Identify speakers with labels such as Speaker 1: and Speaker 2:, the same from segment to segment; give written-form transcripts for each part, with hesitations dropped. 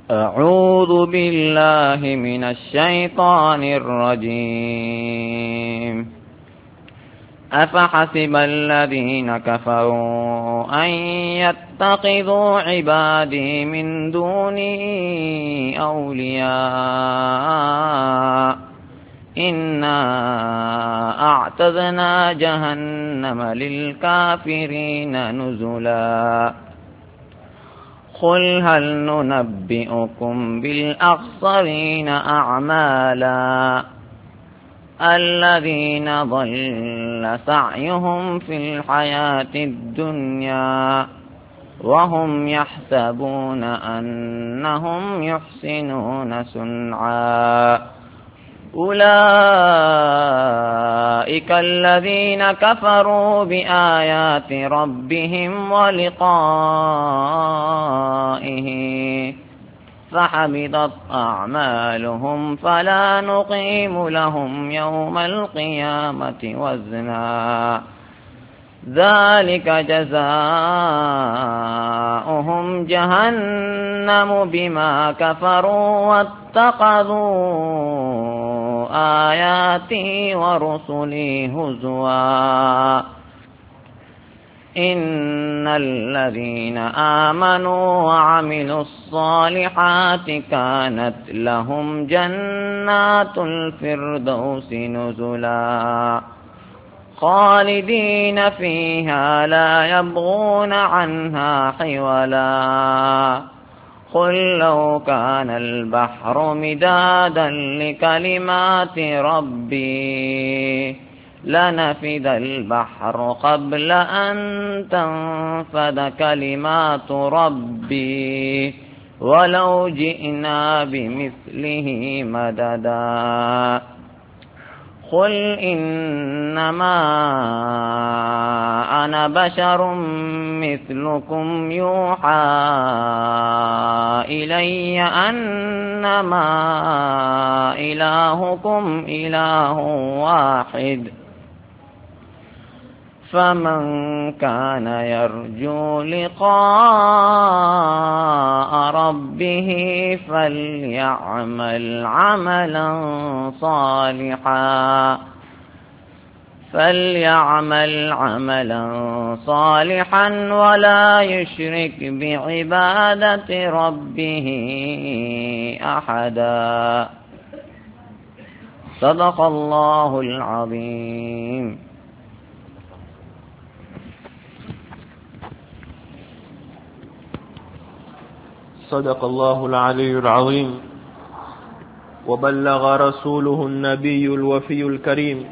Speaker 1: أعوذ بالله من الشيطان الرجيم. أفحسب الذين كفروا أن يتخذوا عبادي من دوني أولياء إنا أعتدنا جهنم للكافرين نزلا قل هل ننبئكم بالأخسرين أعمالا الذين ضل سعيهم في الحياة الدنيا وهم يحسبون أنهم يحسنون صنعا أولئك الذين كفروا بآيات ربهم ولقائه فحبطت أعمالهم فلا نقيم لهم يوم القيامة وزنا ذلك جزاؤهم جهنم بما كفروا واتخذوا آياتي ورسلي هزوا إن الذين آمنوا وعملوا الصالحات كانت لهم جنات الفردوس نزلا خالدين فيها لا يبغون عنها حولا قل لو كان البحر مدادا لكلمات ربي لنفد البحر قبل أن تنفد كلمات ربي ولو جئنا بمثله مددا قل إنما أنا بشر مثلكم يوحى إلي أنما إلهكم إله واحد فمن كان يرجو لقاء ربه فليعمل عملا صالحا ولا يشرك بعبادة ربه أحدا صدق الله العظيم.
Speaker 2: صدق الله العلي العظيم وبلغ رسوله النبي الوفي الكريم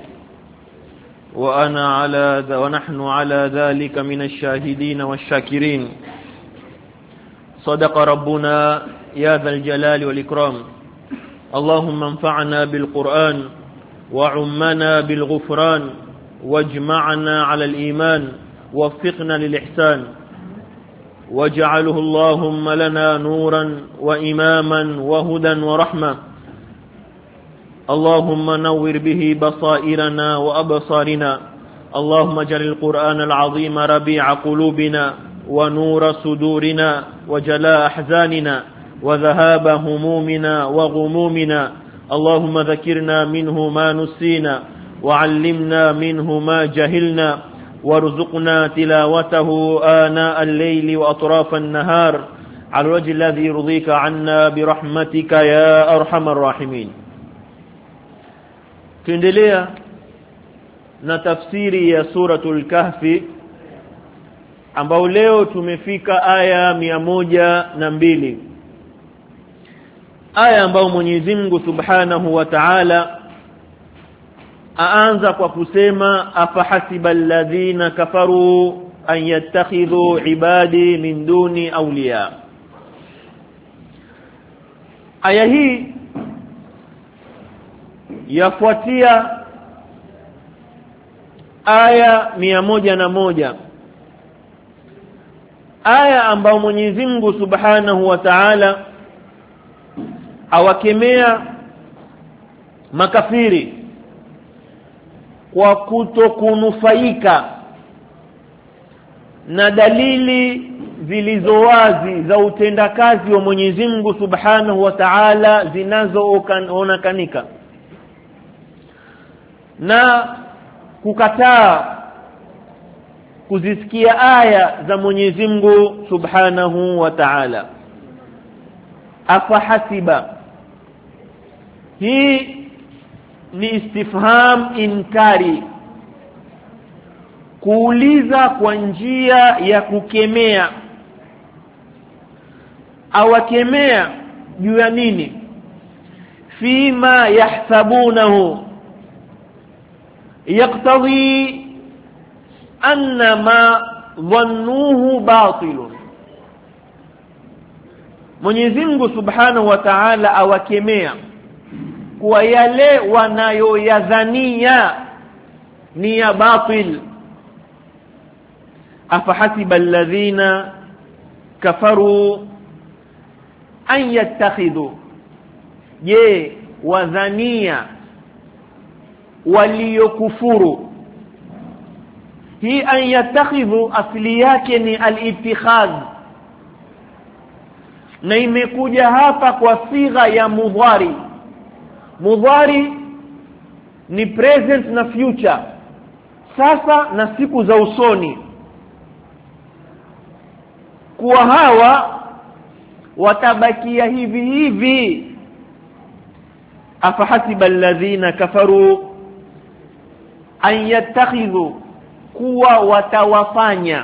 Speaker 2: ونحن على ذلك من الشاهدين والشاكرين. صدق ربنا يا ذا الجلال والإكرام. اللهم انفعنا بالقرآن وعمنا بالغفران واجمعنا على الإيمان ووفقنا للإحسان واجعله اللهم لنا نورا وإماما وهدى ورحمة. اللهم نور به بصائرنا وأبصارنا. اللهم اجعل القرآن العظيم ربيع قلوبنا ونور صدورنا وجلاء أحزاننا وذهاب همومنا وغمومنا. اللهم ذكرنا منه ما نسينا وعلمنا منه ما جهلنا وارزقنا تلاوته آناء الليل وأطراف النهار على الوجه الذي يرضيك عنا برحمتك يا أرحم الراحمين. Tuendelea na tafsiri ya suratul Kahfi ambao leo tumefika aya 102. Aya ambao Mwenyezi Mungu Subhanahu wa Ta'ala aanza kwa kusema afahasibal ladhina kafaru an yattakhidhu ibadi min duni awliya. Aya hii yafuatia aya 101, aya ambao Mwenyezi Mungu Subhanahu wa Ta'ala awakemea makafiri kwa kutokunufaika na dalili zilizowazi za utendakazi wa Mwenyezi Mungu Subhanahu wa Ta'ala zinazoonekanika, na kukataa kuzisikia aya za Mwenyezi Mungu Subhanahu wa Ta'ala. Afahasiba, hii ni istifham inkari, kuuliza kwa njia ya kukemea. Awakemea juu ya nini? Fima yahsabunahu yaqtadhi anna ma dhannuhu batilun. Mwenyezi Mungu Subhanahu wa Ta'ala awakemea kwa yale wanayoyadhania ni ya batil. Afahasiba alladhina kafaru an yattakhidhu, je, wadhania waliokufuru. Hii an yattakhidhu asli yake ni al-ittikhadh, na imekuja hapa kwa sigha ya mudhari. Mudhari ni present na future, sasa na siku za usoni. Kwa hawa watabakia hivi hivi. Afahasiba alladhina kafaru an yattakhidhu, kuwa watawafanya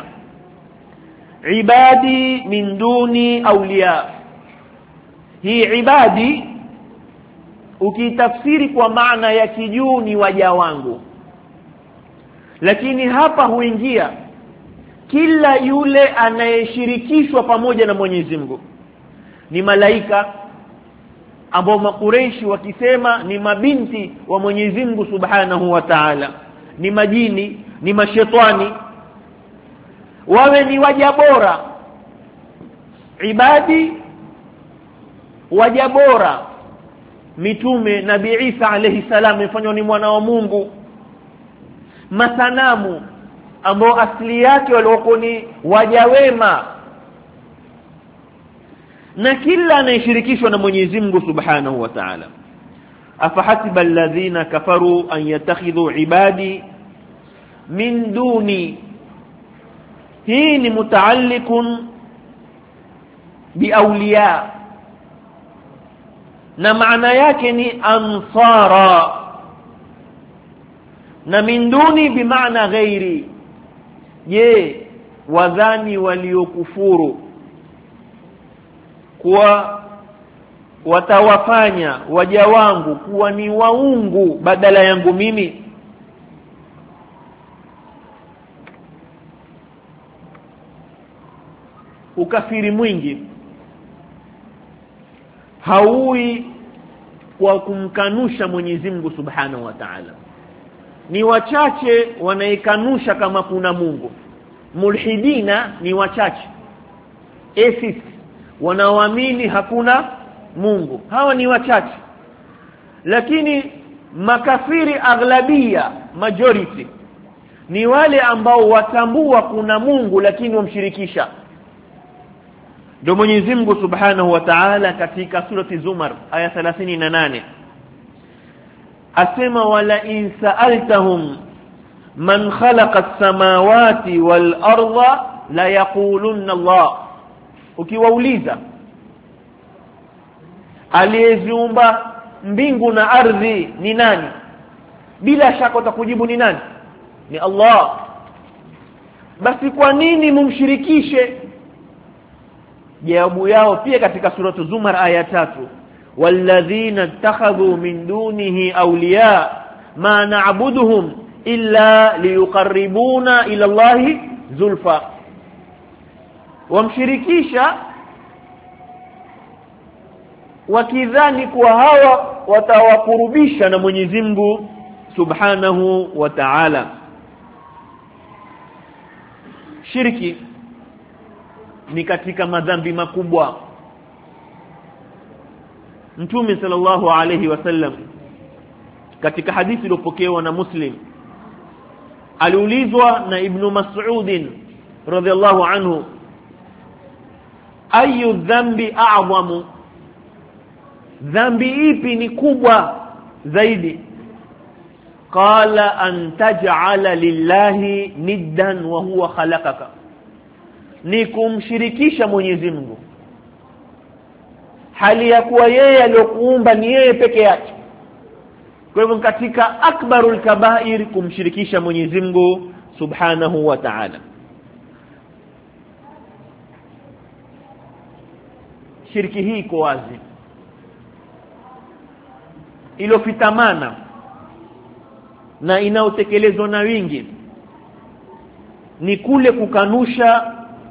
Speaker 2: ibadi min duni awliya. Hii ibadi ukitafsiri kwa maana ya kijuu ni waja wangu, lakini hapa huingia kila yule anayeshirikishwa pamoja na Mwenyezi Mungu. Ni malaika ambao makureishi wakisema ni mabinti wa Mwenyezi Mungu Subhanahu wa Ta'ala, ni majini, ni mashetani, wawe ni waja bora. Ibadi waja bora, mitume Nabii Isa alayhi salam mfanywa ni mwana wa Mungu. Masanamu ambao asili yake walikuwa ni waja wema, na kila anayeshirikishwa na Mwenyezi Mungu Subhanahu wa Ta'ala. Afahasiba alladhina kafaru an yattakhidhu ibadi min duni, hii ni mutaalliqun bi awliya, na maana yake ni ansara, na min duni bi maana ghairi. Je, wadhani waliokufuru kuwa watawafanya waja wangu kuwa ni waungu badala yangu mimi? Ukafiri mwingi haui kwa kumkanusha Mwenyezi Mungu Subhanahu wa Ta'ala. Ni wachache wanaikanusha kama kuna Mungu. Mulhidina ni wachache. Atheists wanaoamini hakuna Mungu, hawa ni wachache. Lakini makafiri aghlabia, majority, ni wale ambao watambua kuna Mungu lakini wamshirikisha. Ndio Mwenyezi Mungu Subhanahu wa Ta'ala katika surati Zumar aya 38 asema, wala in sa'altahum man khalaqa as-samawati wal arda la yaqulunna Allah. Ukiwauliza aliyeziumba mbingu na ardhi ni nani, bila shaka utakujibu ni nani? Ni Allah. Basi kwa nini mumshirikishe? Jawabu yao pia katika suratu Zumar aya 3, walladhina ittakhadhu min dunihi awliya ma na'buduhum illa liyuqarribuna ila Allahi zulfa. Wamshirikisha wakidhani kuwa hawa watawakurubisha na Mwenyezi Mungu Subhanahu wa Ta'ala. Shirki ni katika madhambi makubwa. Mtume sallallahu alayhi wasallam katika hadithi iliyopokewa na Muslim aliulizwa na Ibn Mas'ud radhiyallahu anhu, ayu dhambi a'zamu, dhambi ipi ni kubwa zaidi? Qala an taj'ala lillahi niddan wa huwa khalaqaka, ni kumshirikisha Mwenyezi Mungu hali ya kuwa yeye aliyokuumba ni yeye peke yake. Kwa hivyo katika akbarul kabair kumshirikisha Mwenyezi Mungu subhanahu wa ta'ala. Shirki hii iko wazi, ilofitamana na inaotekelezwa na wingi ni kule kukanusha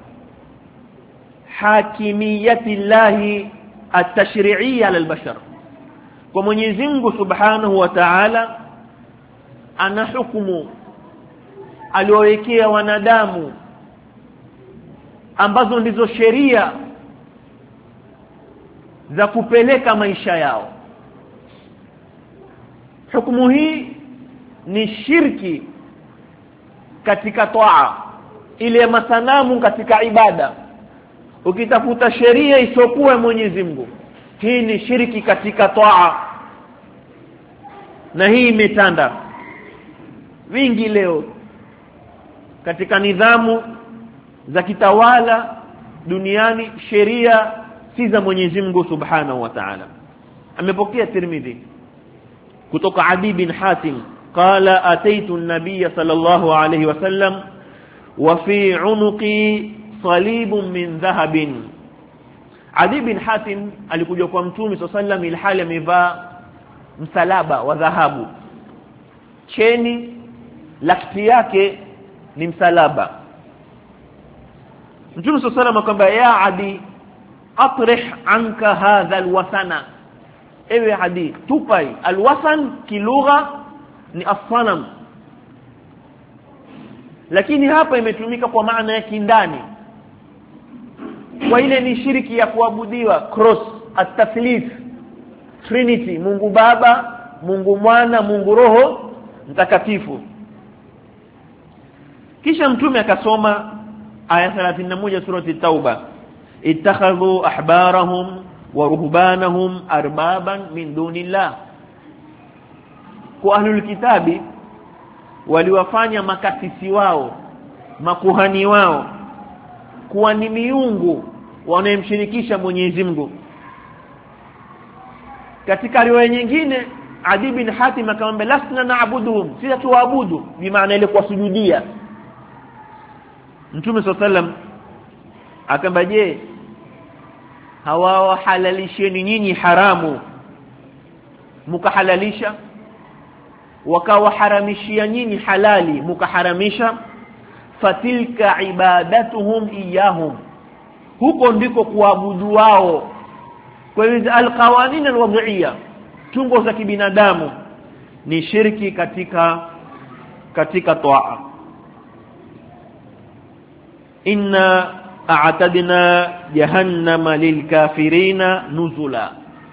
Speaker 2: hakimiyati llahi at-tashri'iyya ala al-bashar. Kwa Mwenyezi Mungu subhanahu wa ta'ala ana hukumu aliowekea wanadamu ambazo ndizo sheria za kupeleka maisha yao. Hukumu hii ni shirki katika toa, ile masanamu katika ibada. Ukitafuta sheria isokuwa Mwenyezi Mungu, hii ni shirki katika toa, na hii imetanda wingi leo katika nidhamu za kitawala duniani. Sheria si za Mwenyezi Mungu subhanahu wa ta'ala. Amepokea Tirmidhi kutoka Adi bin Hatim qala ataitu an-nabiy sallallahu alayhi wasallam wa fi unuqi salibun min dhahabin. Adi bin Hatim alikuja kwa Mtume sallallahu alayhi wasallam ilhali amevaa msalaba wa dhahabu, cheni lakti yake ni msalaba. Mtume sallallahu alayhi wasallam akamwambia, ya Adi atrih anka hadha alwasana, ewe Adi tupai. Alwasan kilugha ni as-sanam, lakini hapa imetumika kwa maana ya kindani, kwa ile ni shiriki ya kuabudiwa, cross, at-tathlith, Trinity, Mungu Baba, Mungu Mwana, Mungu Roho Mtakatifu. Kisha Mtume akasoma aya 31 surati at-Tauba, ittakhadhu ahbarahum wa ruhbanahum arbaban min dunillah. Kwa ahlul kitabi waliwafanya makasisi wao, makuhani wao kuwa ni miungu wanayemshirikisha Mwenyezi Mungu. Katika riwaya nyingine Adi bin Hatim akamwambia, lasna na'buduhum, sisi tuabudu, bi maana ile kusujudia. Mtume sallallahu alayhi wasallam akamwambia, je, hawa halalisheni nyinyi haramu mukahalalisha, wakawaharamishia nyinyi halali mukaharamisha? Fatilka ibadatuhum iyahum, huko ndiko kuabudu wao. Kwa hivyo alqawanin alwad'iyya, tungo za kibinadamu, ni shirki katika toa. Inna a'tadna jahannama lilkafirina nuzula.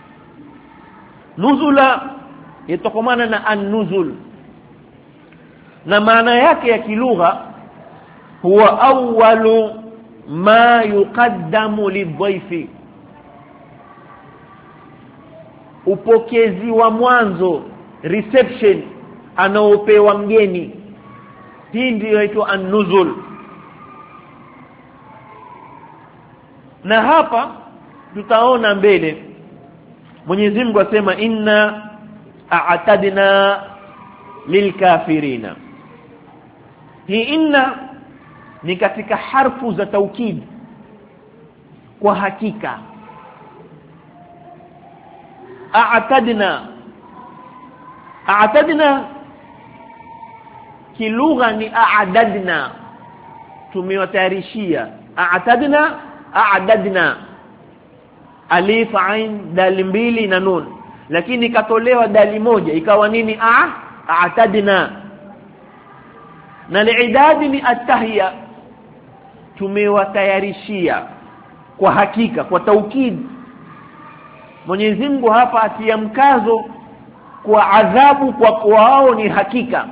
Speaker 2: Nuzula yatokomana na an-nuzul, na maana yake ya kilugha huwa awwalu ma yuqaddamu lidhaifi, upokezi wa mwanzo, reception anaopewa mgeni. Hii ndio inaitwa an-nuzul. Na hapa tutaona mbele Mwenyezi Mungu asema, inna a'tadna lilkafirina. Hii inna ni katika harfu za taukid, kwa hakika. A'tadna kilugha ni a'dadna, tumewatayarishia. A'dadna alif ain dal mbili na nun, lakini ikatolewa dali moja ikawa nini? A'tadna. Na li'idadi ni at-tahiyya, tumewatayarishia kwa hakika, kwa taukid. Mwenyezi Mungu hapa atia mkazo kwa adhabu kwa wao ni hakika,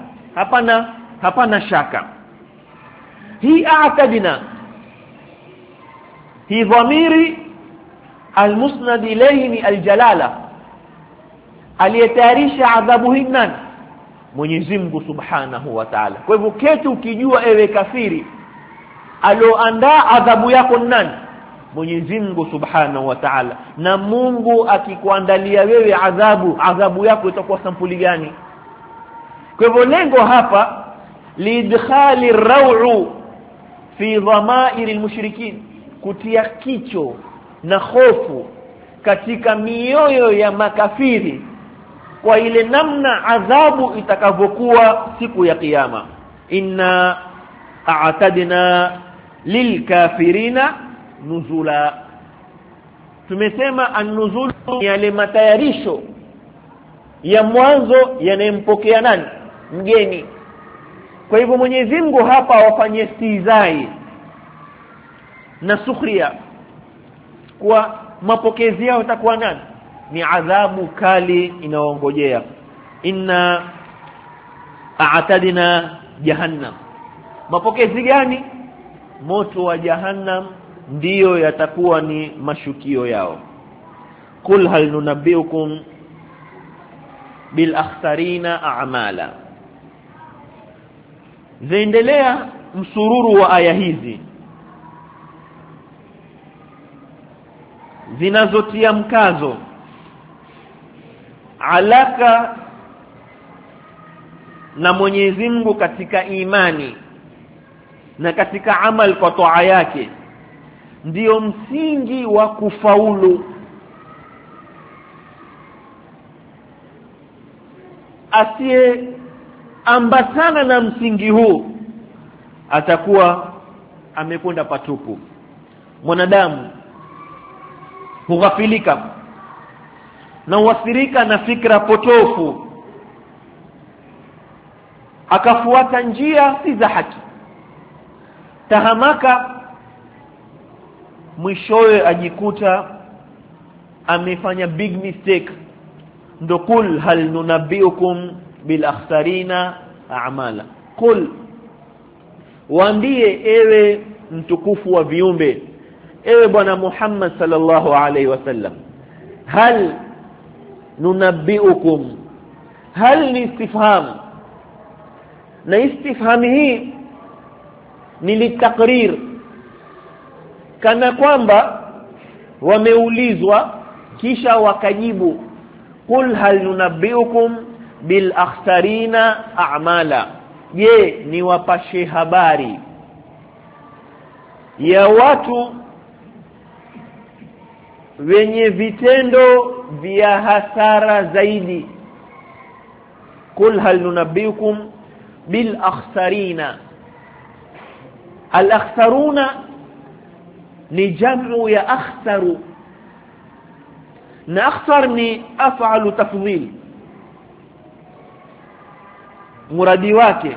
Speaker 2: hapana shaka. Hii a'tadna hii dhamiri almusnad ilayhi ni aljalala. Aliyetayarisha adhabu hii nani? Mwenyezi Mungu Subhanahu wa Ta'ala. Kwa hivyo ketu ukijua ewe kafiri aloandaa adhabu yako nani? Mwenyezi Mungu Subhanahu wa Ta'ala. Na Mungu akikuandalia wewe adhabu yako itakuwa sampuli gani? Kwa hivyo lengo hapa lidkhali ar-raw'u fi dhamair al-mushrikin, kutia kicho na hofu katika mioyo ya makafiri kwa ile namna adhabu itakavyokuwa siku ya kiyama. Inna a'tadna lilkafirina nuzula. Tumesema an-nuzul ni yale matayarisho ya mwanzo yanayempokea nani? Mgeni. Kwa hivyo Mwenyezi Mungu hapa wafanye stizai na sukhria kwa mapokezi yao itakuwa nani? Ni adhabu kali inaongojea. Inna a'tadna jahannam. Mapokezi gani? Moto wa jahannam ndiyo yatakuwa ni mashukio yao. Qul hal nunabbiukum bil akhsarina a'mala. Zaendelea msururu wa aya hizi zinazotia mkazo alaka na Mwenyezi Mungu katika imani na katika amal kwa toa yake, ndio msingi wa kufaulu. Asiye ambatana na msingi huu atakuwa amekwenda patupu. Mwanadamu hughafilika na uathirika na fikra potofu, akafuata njia si za haki, tahamaka, mwishowe ajikuta amefanya big mistake. Ndo kul hal nunabbiukum bil akhsarina a'mala. Kul, waambie ewe mtukufu wa viumbe, ewe bwana Muhammad sallallahu alaihi wasallam, hal nunabbiukum. Hal ni istifham, na istifham hii ni litakrir, kana kwamba wameulizwa kisha wakajibu. Qul hal nunabbiukum bil akhsarina a'mala. Je, ni wapashe habari ya watu wenye vitendo vya hasara zaidi. Qul hal nunabbiukum bil akhsarina. Al akhsaruna ni jamu ya akhsaru, na akhsar ni af'alu tafdhil. Muradi wake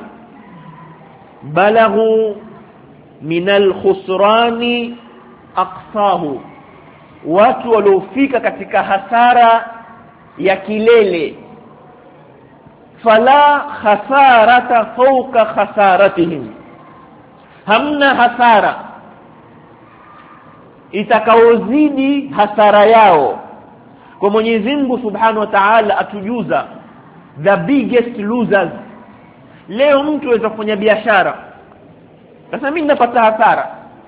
Speaker 2: balaghu min al-khusrani aqsahu, watu waliofika katika hasara ya kilele. Fala khasarata fawqa khasaratihim, hamna hasara itakaozidi hasara yao. Kwa Mwenyezi Mungu Subhanahu wa Ta'ala atujuza the biggest losers. Leo mtu aweza kufanya biashara, sasa mimi napata hasara.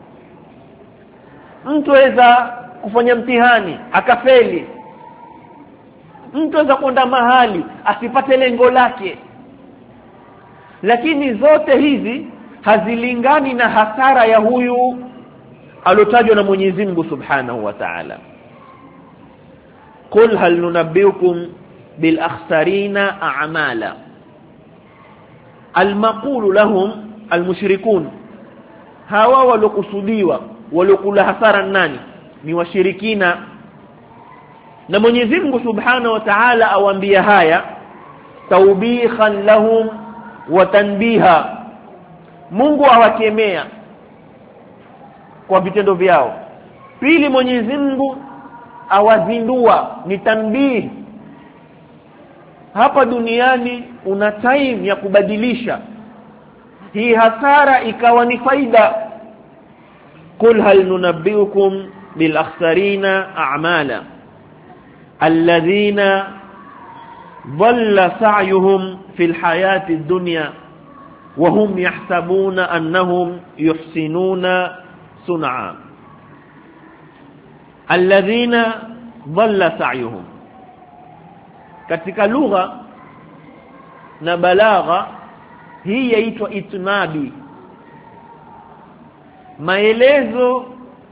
Speaker 2: Mtu aweza kufanya mtihani akafeli. Mtu aweza kwenda mahali asipate lengo lake. Lakini zote hizi hazilingani na hasara ya huyu alotajwa na Mwenyezi Mungu Subhanahu wa Ta'ala. Qul hal nunabbiukum bil akhsarina a'mala. Almaqulu lahum almushrikun, hawa walokusudiwa walokula hasara nani? Ni washirikina. Na Mwenyezi Mungu Subhanahu wa Ta'ala awaambia haya tawbihan lahum wa tanbiha. Mungu awakemea kwa vitendo vyao. Pili, Mwenyezi Mungu awazindua, ni tanbih. Hapa duniani una time ya kubadilisha hii hasara ikawa ni faida. قل هل ننبئكم بالأخسرين أعمالا الذين ضل سعيهم في الحياة الدنيا وهم يحسبون أنهم يحسنون صنعا. الذين ضل سعيهم katika lugha na balagha hii yaitwa itnabi, maelezo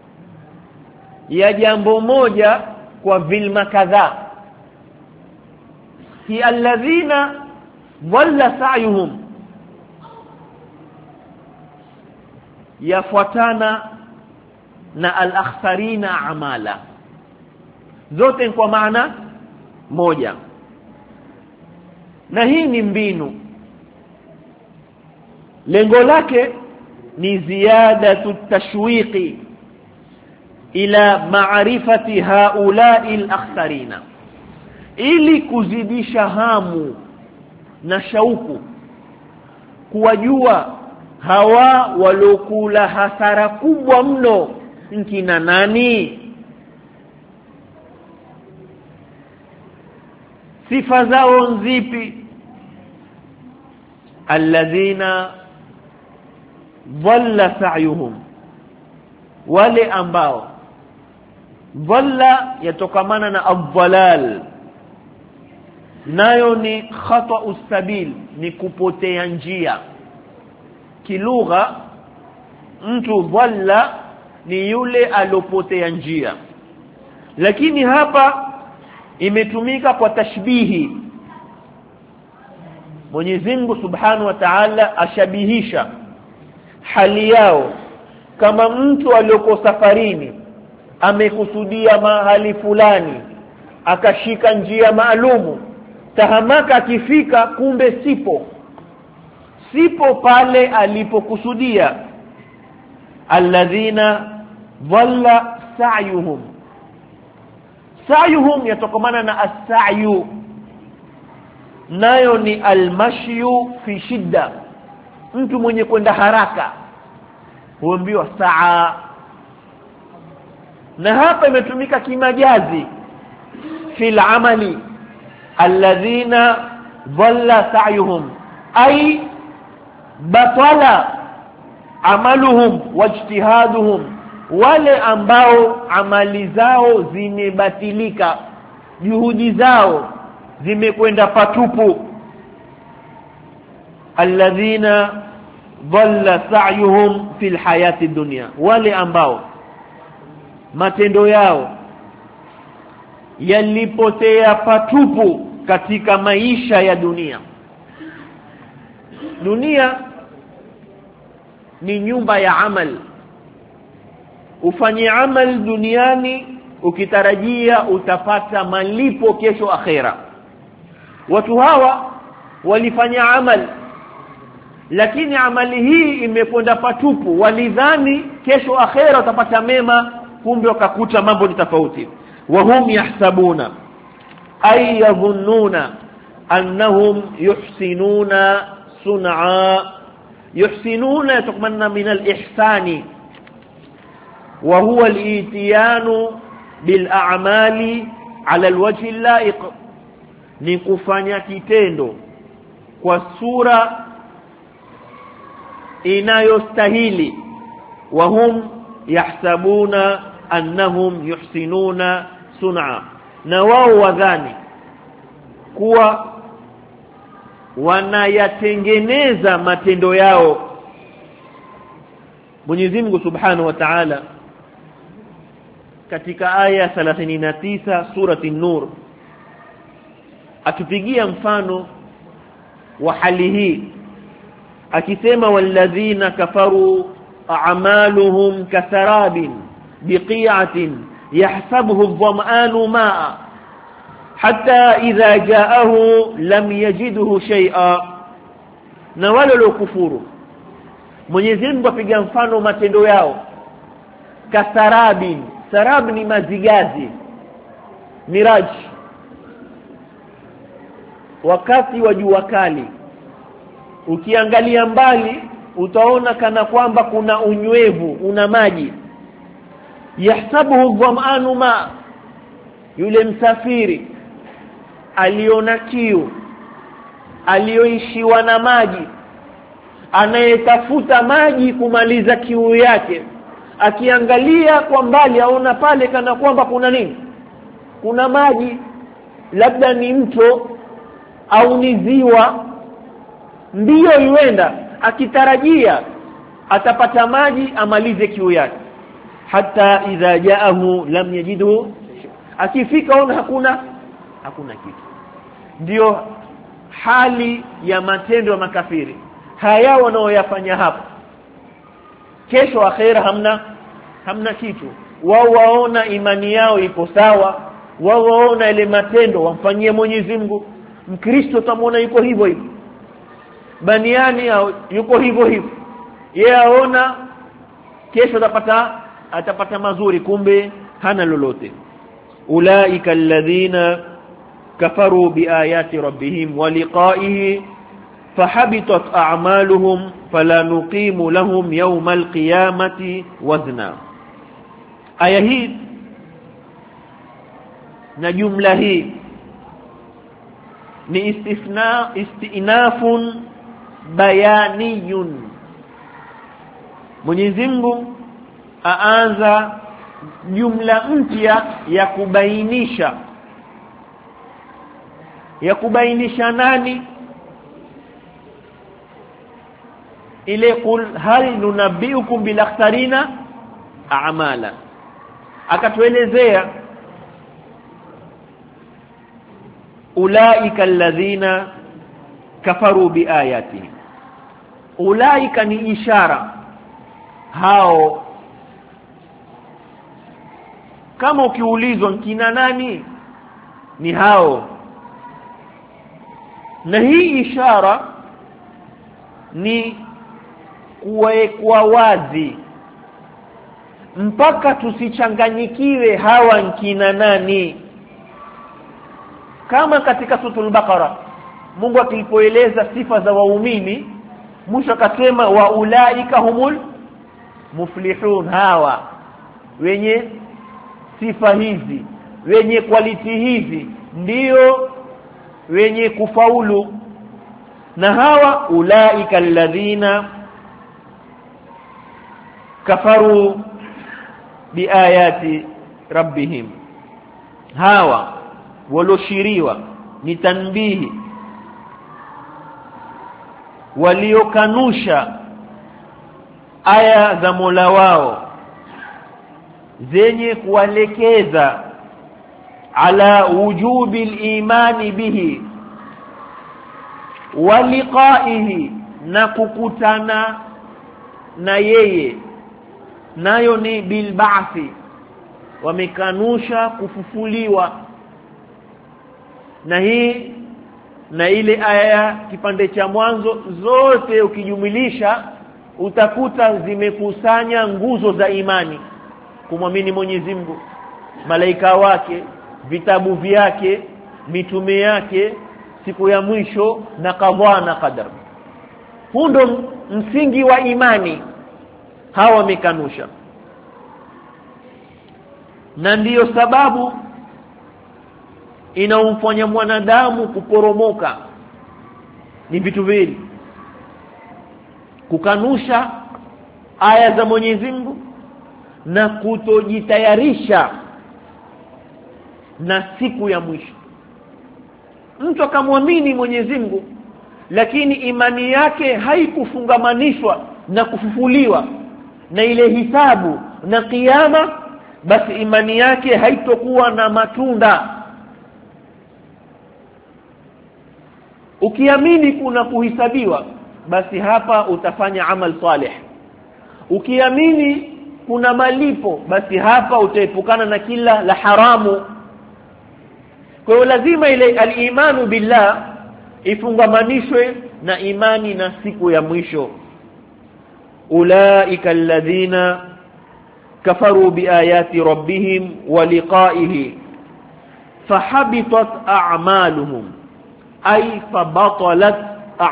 Speaker 2: ya jambo moja kwa vilma kadhaa. Hi alladhina dhalla sa'yuhum yafuatana na al-akhsarina amala, zote kwa maana moja. Na hii ni mbinu, lengo lake ni ziyadatu tashwiqi ila ma'rifati haula'i al-akhsarina, ili kuzidisha hamu na shauku kuwajua hawa walokula hasara kubwa mno nkina nani, sifa zao nzipi. Alladhina dhalla sa'yuhum, wale ambao dhalla yatokamana na adhalal, nayo ni khata'us sabil, ni kupotea njia. Kilugha mtu dhalla ni yule alopotea njia, lakini hapa imetumika kwa tashbihi. Mwenyezi Mungu Subhanahu wa Ta'ala ashabihisha hali yao kama mtu aliyoko safarini, amekusudia mahali fulani, akashika njia maalumu, tahamaka akifika kumbe sipo pale alipokusudia. Alladhina dhalla sa'yuhum, sa'yuhum yatokamana na as-sa'yu, nayo ni al-mashyu fi shidda, mtu mwenye kwenda haraka huambiwa saa. Na hapa imetumika kimajazi fil amali, alladhina dhalla sa'yuhum ay batala amaluhum wajtihaduhum, wale ambao amali zao zimebatilika, juhudi zao zimekwenda patupu. Alladhina dhalla sa'yuhum fil hayati dunya, wale ambao matendo yao yalipotea patupu katika maisha ya dunia. Dunia ni nyumba ya amal. Ufanye amal duniani ukitarajia utapata malipo kesho akhera. Watu hawa walifanya amal, lakini amali hii imekwenda patupu. Walidhani kesho akhera utapata mema, kumbe wakakuta mambo ni tofauti. Wahum yahsabuna ay yadhunnuna annahum yuhsinuna sun'a. Yuhsinuna yatokana min al-ihsani wa huwa al-itiyanu bil a'mali ala al-wajhi al-la'iq, ni kufanya kitendo kwa sura inayostahili. Wahum yahsabuna annahum yuhsinuna sun'a, na wao wadhani kuwa wanayatengeneza matendo yao. Mwenyezi Mungu Subhanahu wa Ta'ala katika aya 39 surati An-Nur atupigia mfano wa hali hii akisema, walladhina kafaru a'maluhum kasarabin biqi'atin yahsabuhu adh-dhama'anu ma'a hatta idha ja'ahu lam yajidhu shay'a. Na wale waliokufuru, Mwenyezi Mungu apiga mfano matendo yao kasarabin. Sarab ni mazigazi, miraji. Wakati wa jua kali ukiangalia mbali utaona kana kwamba kuna unywevu, una maji, yahsabuhu dhamanu ma, yule msafiri aliona kiu, alioishiwa na maji, anayetafuta maji kumaliza kiu yake, akiangalia kwa mbali aona pale kana kwamba kuna nini, kuna maji, labda ni mto au ni ziwa, ndio yuenda akitarajia atapata maji amalize kiu yake. Hata idha jaahu lam yajidu, akifika ona hakuna kitu. Ndio hali ya matendo ya makafiri haya wanaoyafanya hapa. Kesho akhera hamna kitu. Wao waona imani yao iko sawa, wao waona ile matendo wamfanyie Mwenyezi Mungu. Mkristo tamuona yuko hivyo hivyo, baniani yuko hivyo hivyo, yeye aona kesho atapata mazuri, kumbe hana lolote. Ulaika alladhina kafaru biayati rabbihim wa liqa'ihi fahabitat a'maluhum fala nuqimu lahum yawmal qiyamati wazna. Aya hii na jumla hii ni istinafun bayaniyun. Mwenyezi Mungu aanza jumla mpya ya kubainisha nani? Ile qul hal nunabbiukum bil akhsarina a'mala, akatuelezea ulaika alladhina kafaru biayati. Ulaika ni ishara, hao kama ukiulizwa kina nani, ni hao. Na hii ishara ni kuwekwa wazi mpaka tusichanganyikiwe hawa kina nani. Kama katika suratul Baqara Mungu akipoeleza sifa za waumini, mwisho akasema wa ulaika humul muflihun, hawa wenye sifa hizi, wenye quality hizi ndio wenye kufaulu. Na hawa ulaika alladhina kafaru biayati rabbihim, hawa waloshiriwa ni tanbihi, waliokanusha aya za Mola wao zenye kuelekeza ala wujubil imani bihi wa liqa'ihi, na kukutana na yeye, nayo ni bil ba'thi, wamekanusha kufufuliwa. Na hii na ile aya kipande cha mwanzo zote ukijumlisha utakuta zimekusanya nguzo za imani: kumwamini Mwenyezi Mungu, malaika wake, vitabu vyake, mitume yake, siku ya mwisho na qadha na qadar. Huu ndo msingi wa imani. Hawa wamekanusha, na ndiyo sababu inaumfanya mwanadamu kuporomoka. Ni vitu viwili: kukanusha aya za Mwenyezi Mungu na kutojitayarisha na siku ya mwisho. Mtu akamwamini Mwenyezi Mungu lakini imani yake haikufungamanishwa na kufufuliwa na ile hisabu na kiyama, basi imani yake haitokuwa na matunda. Ukiamini kuna kuhisabiwa, basi hapa utafanya amal salih. Ukiamini kuna malipo, basi hapa utaepukana na kila la haramu. Kwa hiyo lazima ile al-imanu billah ifungamanishwe na imani na siku ya mwisho. Ulaika alladhina kafaru biayati rabbihim wa liqa'ihi fahabitat a'maluhum ay fabatalat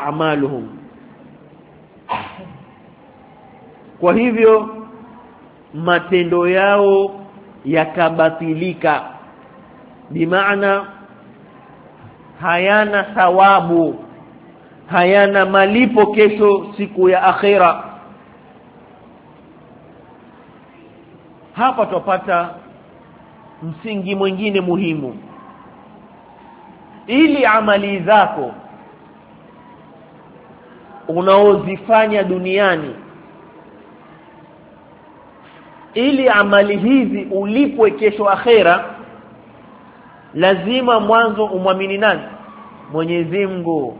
Speaker 2: a'maluhum. Kwa hivyo matendo yao yakabatilika, bimaana hayana thawabu, hayana malipo kesho siku ya akhera. Hapa tupata msingi mwingine muhimu. Ili amali zako unaozifanya duniani, ili amali hizi ulipwe kesho akhera, lazima mwanzo umwamini nani? Mwenyezi Mungu.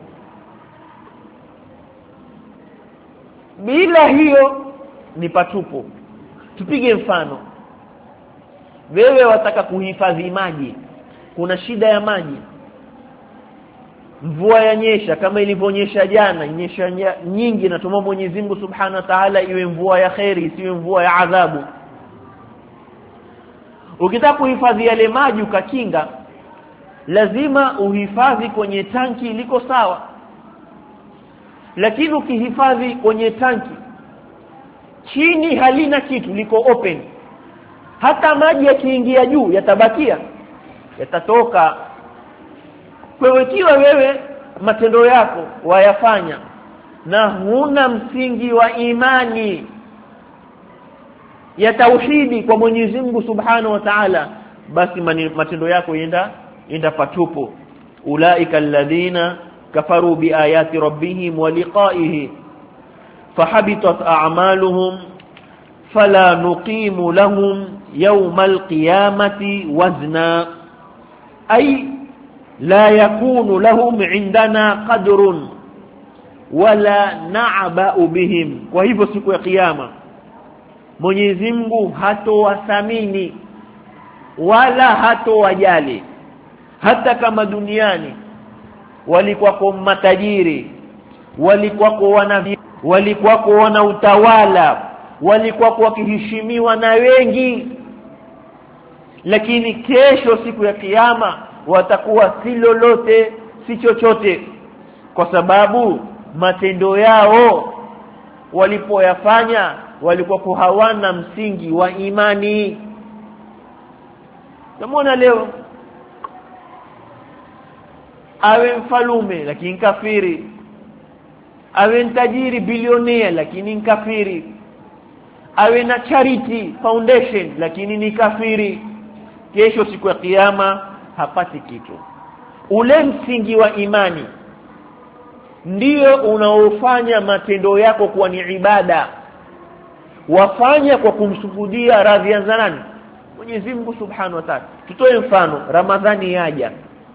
Speaker 2: Bila hiyo ni patupu. Tupige mfano. Wewe wataka kuhifadhi maji, kuna shida ya maji, mvua yanyesha kama ilivyonyesha jana, nyesha nyingi, na tuombe Mwenyezi Mungu Subhanahu wa Ta'ala iwe mvua ya khairi, isiwe mvua ya adhabu. Ukitaka kuhifadhi yale maji ukakinga, lazima uhifadhi kwenye tanki liko sawa. Lakini ukihifadhi kwenye tanki chini halina kitu, liko open, hata maji yakiingia juu yatabakia, yatatoka. Kwa hiyo ikiwa wewe matendo yako wayafanya na huna msingi wa imani ya tauhidi kwa Mwenyezi Mungu Subhanahu wa Ta'ala, basi matendo yako yenda patupu. Ulaika alladhina kafaru biayati rabbihim wa liqa'ihi fahabitat a'maluhum fala nuqimu lahum yawmal qiyamati wazna, ay la yakunu lahum indana qadrun wala na'ba'u bihim. Kwa hivyo siku ya kiyama Mwenyezi Mungu hatowathamini wala hatowajali. Hata kama duniani walikuwa matajiri, walikuwa wana utawala, walikuwa wakiheshimiwa na wengi, lakini kesho siku ya kiyama watakuwa si lolote, si chochote, kwa sababu matendo yao walipoyafanya walikuwa hawana msingi wa imani. Tumeona leo awe mfalume lakini kafiri, awe tajiri bilionea lakini kafiri, awe na charity foundation lakini ni kafiri, kesho siku ya kiyama hapati kitu. Ule msingi wa imani ndio unaofanya matendo yako kuwa ni ibada. Wafanya kwa kumsujudia radhi za nani? Mwenyezi Mungu Subhanahu wa Ta'ala. Tutoe mfano, Ramadhani yaja,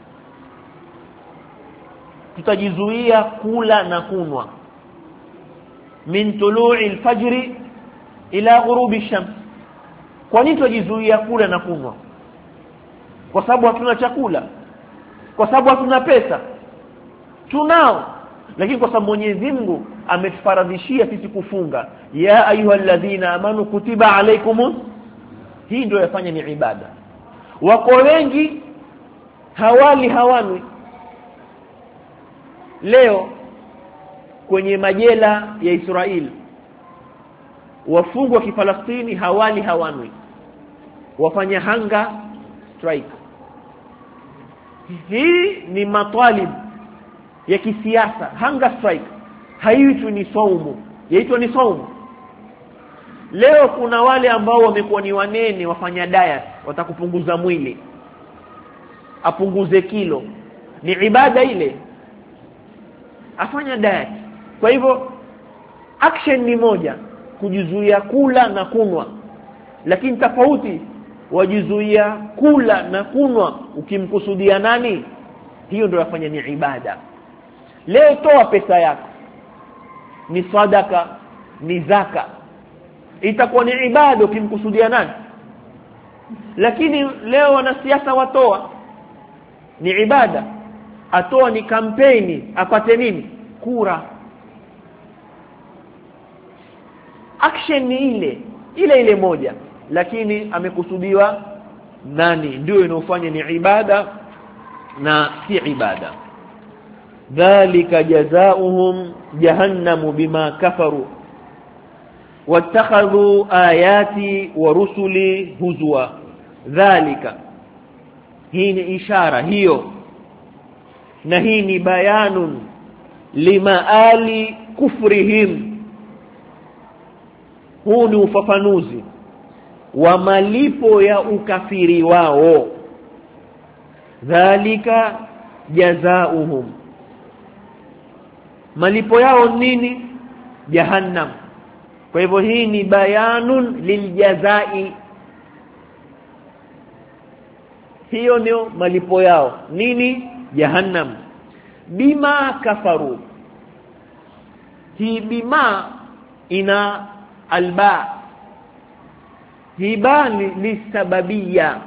Speaker 2: tutajizuia kula na kunwa min tulu'i al-fajr ila ghurubi shams. Kwa nini tujizuia kula na kunwa? Kwa sababu hatuna chakula? Kwa sababu hatuna pesa? Tunao, lakini kwa sababu Mwenyezi Mungu ametufaradhishia sisi kufunga. Ya ayyuhalladhina amanu kutiba alaykumus, hii ndio yafanya ni ibada. Wako wengi hawanwi. Leo kwenye majela ya Israeli wafungwa kifalastini hawanwi, wafanya hunger strike. Hii ni matalib ya kisiasa. Hunger strike haiitwi ni saumu, yaitwa ni saumu. Leo kuna wale ambao wamekuwa ni wanene, wafanya diet, watakupunguza mwili, apunguze kilo, ni ibada ile, afanya diet. Kwa hivyo action ni moja, kujizuia kula na kunwa, lakini tofauti wajizuia kula na kunwa ukimkusudia nani, hiyo ndio yafanya ni ibada. Leo toa pesa yako, ni sadaka, ni zaka, itakuwa ni ibada ukimkusudia nani. Lakini leo wanasiasa watoa, ni ibada, atoa ni kampeni, apate nini? Kura. Action ni ile moja, lakini amekusudiwa nani, ndio inofanya ni ibada na si ibada. Dhalika jazaohum jahannamu bima kafaru, wattakhadhu ayati wa rusuli huzwa. Dhalika, hii ni ishara hiyo, na hii ni bayanun limaali kufrihim. Huu ni ufafanuzi wa malipo ya ukafiri wao. Dhalika jazaohum, malipo yao nini? Jahannam. Kwa hivyo hii ni bayanun liljazai, hiyo ndio malipo yao nini? Jahannam. Bima kafaru, hii bima ina alba, hii ba ni sababia,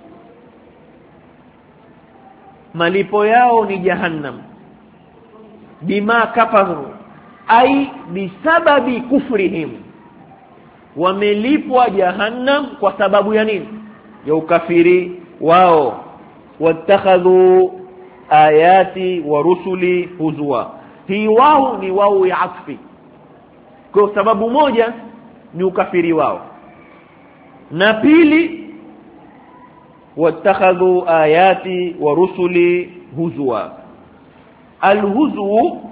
Speaker 2: malipo yao ni jahannam. Bima kafaru ai bisababi kufrihim, wamelipwa jahannam kwa sababu ya nini? Ya ukafiri wao. Wattakhadhu ayati wa rusuli huzwa, hii wao ni wao ya atfi, kwa sababu moja ni ukafiri wao, na pili wattakhadhu ayati wa rusuli huzwa. Alhuzwu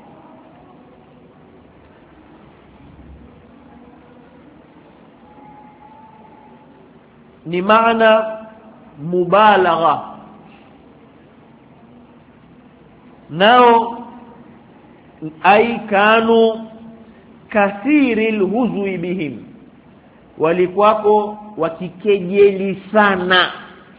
Speaker 2: ni maana mubalagha, nao ay kanu kathiril huzwi bihim, walikuwako wakikejeli sana.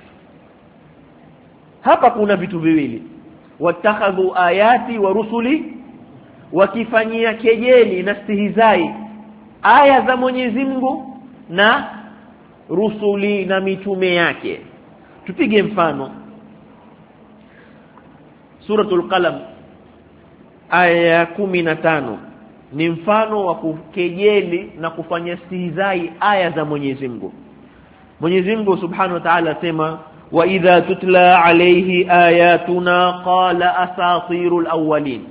Speaker 2: Hapa kuna vitu viwili, watakhadhu ayati wa rusuli, wakifanyia kejeli na stihizai aya za Mwenyezi Mungu na rusuli na mitume yake. Tupige mfano suratul qalam aya 15, ni mfano wa kukejeli na kufanya stihizai aya za Mwenyezi Mungu. Mwenyezi Mungu Subhanahu wa Ta'ala sema, wa idha tutla alayhi ayatuna qala asatirul awwalin,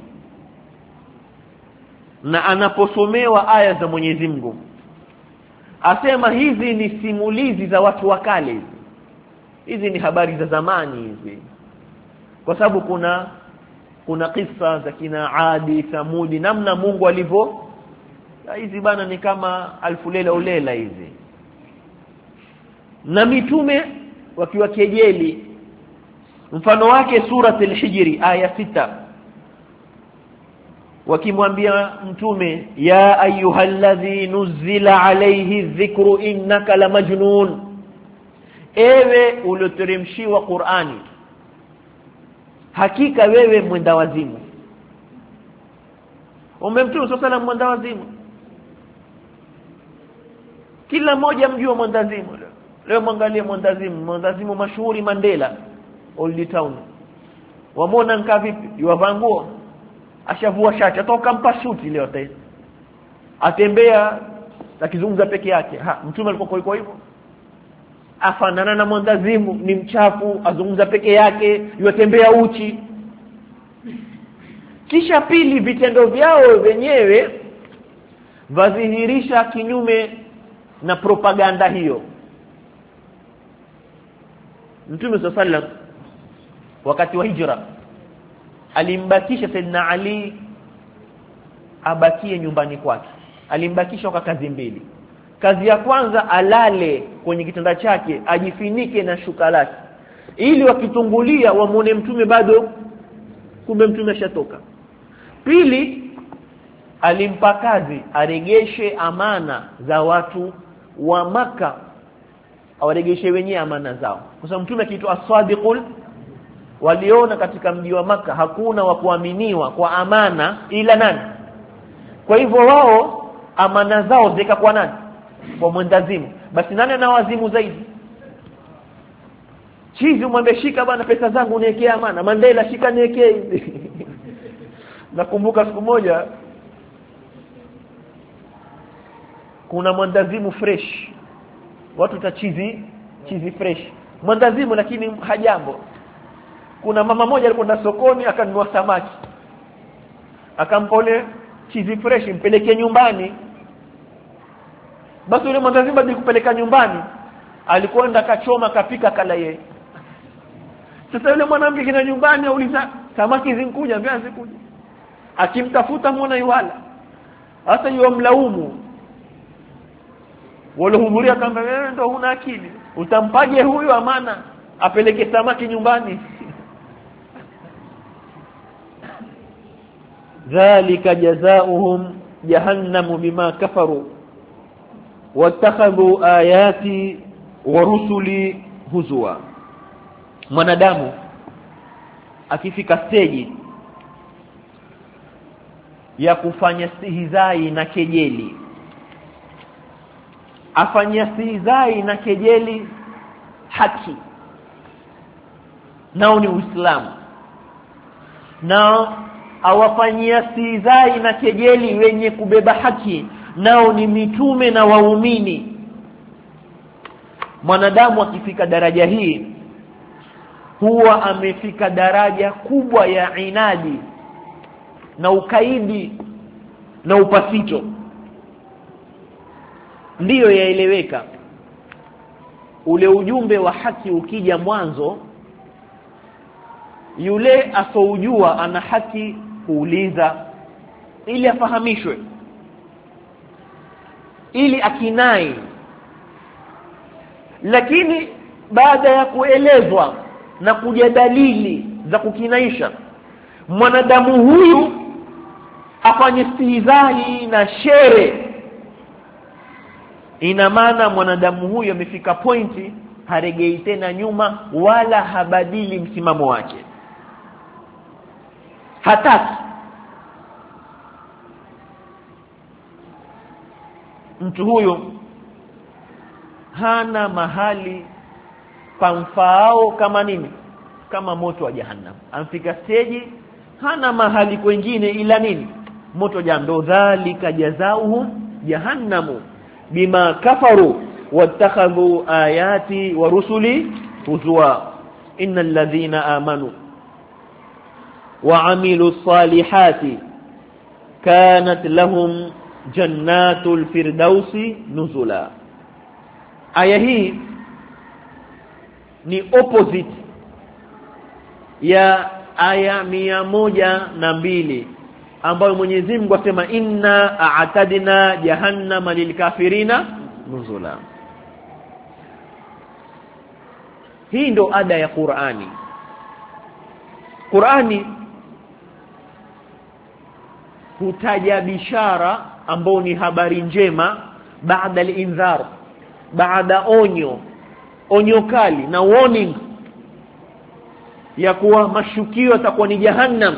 Speaker 2: na anaposomewa aya za Mwenyezi Mungu asema hizi ni simulizi za watu wa kale, hizi ni habari za zamani hizi, kwa sababu kuna kisa za kina Adi, Thamudi, namna Mungu alivyo. Hizi bana ni kama alfu lela ulela hizi. Na mitume wakiwa kejeli, mfano wake suratul Hijri aya 6, wakimwambia mtume, ya ayyuhalladhi nuzila alayhi dhikru innaka lamajnun, ewe ulioteremshiwa Qur'ani, hakika wewe mwenda wazimu. Umemtume sasa mwenda wazimu, kila mmoja mjua mwenda wazimu. Leo mwangalie mwenda wazimu mashuhuri Mandela Old Town, wamona nka vipi? Yuavanguo, ashavua shati, atoka mpa suti leo tena, atembea akizungumza peke yake. Mtume alikuwa kwa hivyo? Afanana na mwandazimu, ni mchafu, azungumza peke yake, yatembea uchi. Kisha pili, vitendo vyao wenyewe vadhihirisha kinyume na propaganda hiyo. Mtume sallallahu wakati wa hijra alimbakisha Saidina Ali abakie nyumbani kwake. Alimbakisha kwa kazi mbili. Kazi ya kwanza, alale kwenye kitanda chake, ajifinike na shuka lake, ili wakitungulia wamuone mtume bado, kumbe mtume ashatoka. Pili, alimpa kazi aregeshe amana za watu wa Maka, awaregeshe wenyewe amana zao, kwa sababu mtume akiitwa as-sadiqul, waliona katika mji wa Maka hakuna wa kuaminiwa kwa amana ila nani. Kwa hivyo wao amana zao zikakuwa nani? Kwa mwendazimu. Basi nani ana wazimu zaidi? Chizi umwambie shika bwana pesa zangu niwekee amana, Mandela shika niwekee hizi. Nakumbuka siku moja kuna mwendazimu fresh, watu tachizi fresh, mwendazimu lakini hajambo. Kuna mama moja alikwenda sokoni akanunua samaki, akampole chizi fresh mpeleke nyumbani. basi yule mwandazimba alikupeleka nyumbani, alikwenda kachoma kapika kala yeye. Sasa yule mwanamke kina nyumbani auliza samaki zinkuja, viazi zikuja, akimtafuta muona yuwala. Hata yule mlaumu wale humuria kamba, wewe ndio huna akili, utampaje huyu amana apeleke samaki nyumbani? dhalika jazaohum jahannamu bima kafaru wattakhadhu ayati wa rusuli huzwa. Mwanadamu akifika stage ya kufanya stihizai na kejeli, afanya stihizai na kejeli haki, nao ni Uislamu, nao awafanyia stihizai na kejeli wenye kubeba haki, nao ni mitume na waumini. Mwanadamu akifika daraja hii huwa amefika daraja kubwa ya inadi na ukaidi na upasito. Ndiyo yaeleweka ule ujumbe wa haki ukija mwanzo, yule asoujua ana haki kuuliza ili afahamishwe, ili akinai. Lakini baada ya kuelezwa na kuja dalili za kukinaisha, mwanadamu huyu afanye stihizai na shere, ina maana mwanadamu huyu amefika pointi haregei tena nyuma wala habadili msimamo wake. Hataki mtu huyo, hana mahali pamfaao kama nini? Kama moto wa jahannam. Amfika stage hana mahali kwingine ila nini? Moto wa jahannam. Dhalika jazaohum jahannamu bima kafaru wattakhadhu ayati wa rusuli huzwa. innal ladhina amanu wa amilus salihati kanat lahum jannatul firdausi nuzula. Aya hii ni opposite ya aya 102 ambayo Mwenyezi Mungu asema inna a'tadna jahannama lilkafirina nuzula. Hii ndo ada ya Qur'ani. Qur'ani hutaja bishara ambao ni habari njema baada al-inzar, baada onyo kali na warning ya kuwa mashukio yatakuwa ni jahannam.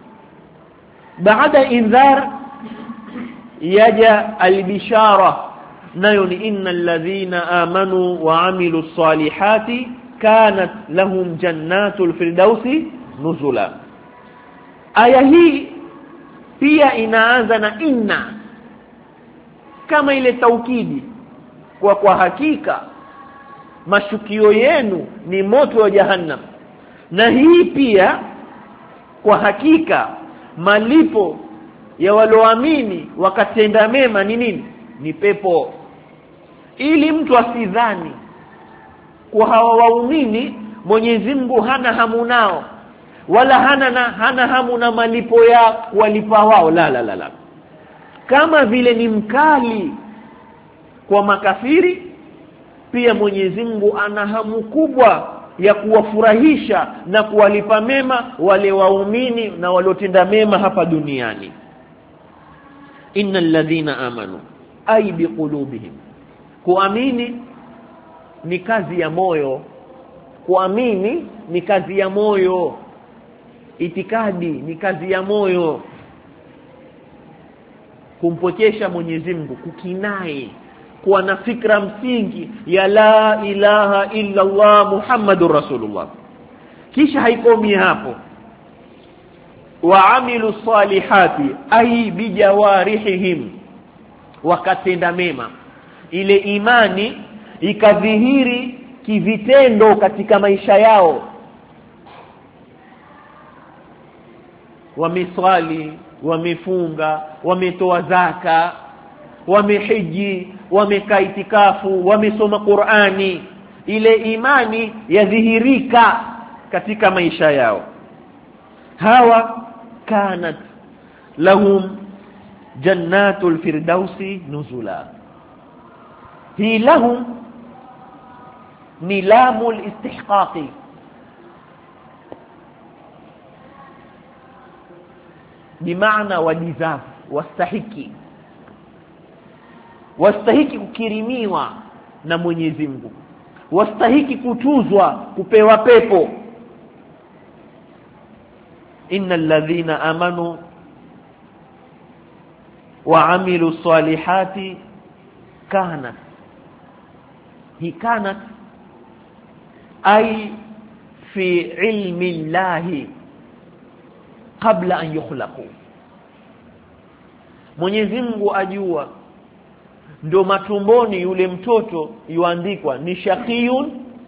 Speaker 2: Baada inzar yaja al-bishara, nayo ni innal ladhina amanu wa amilus salihati kanat lahum jannatul firdausi nuzula. Aya hii pia inaanza na inna kama ile taukidi kwa hakika mashukio yenu ni moto wa jahannam. Na hii pia kwa hakika malipo ya walioamini wakatenda mema ni nini? Ni pepo. Ili mtu asidhani kwa hawa waumini Mwenyezi Mungu hana hamu nao wala hana hamu na malipo ya walipa wao, la. Kama vile ni mkali kwa makafiri, pia Mwenyezi Mungu ana hamu kubwa ya kuwafurahisha na kuwalipa mema wale waumini na waliotenda mema hapa duniani. innal ladhina amanu ay biqulubihim. Kuamini ni kazi ya moyo. Kuamini ni kazi ya moyo. Itikadi ni kazi ya moyo. Kumpokesha Mwenyezi Mungu, kukinai, kuwa na fikra msingi ya la ilaha illa Allah Muhammadur Rasulullah. Kisha haikomi hapo, wa amilu salihati ay bijawarihim, wakatenda mema. Ile imani ikadhihiri kivitendo katika maisha yao. Wameswali, wamefunga, wametoa zaka, wamehiji, wamekaa itikafu, wamesoma Qur'ani, ile imani yadhihirika katika maisha yao. Hawa kanat lahum jannatul firdausi nuzula. Hii lahum ni lamul istihqaqi, bimaana wadizaf, wastahiki kukirimiwa na Mwenyezi Mungu, wastahiki kutuzwa, kupewa pepo. innal ladhina amanu wa amilu salihati kanat, hi kanat ay fi ilmi llahi qabla an yukhlaqu. Mwenyezi Mungu ajua, ndio matumboni yule mtoto yuandikwa ni shaqiyun.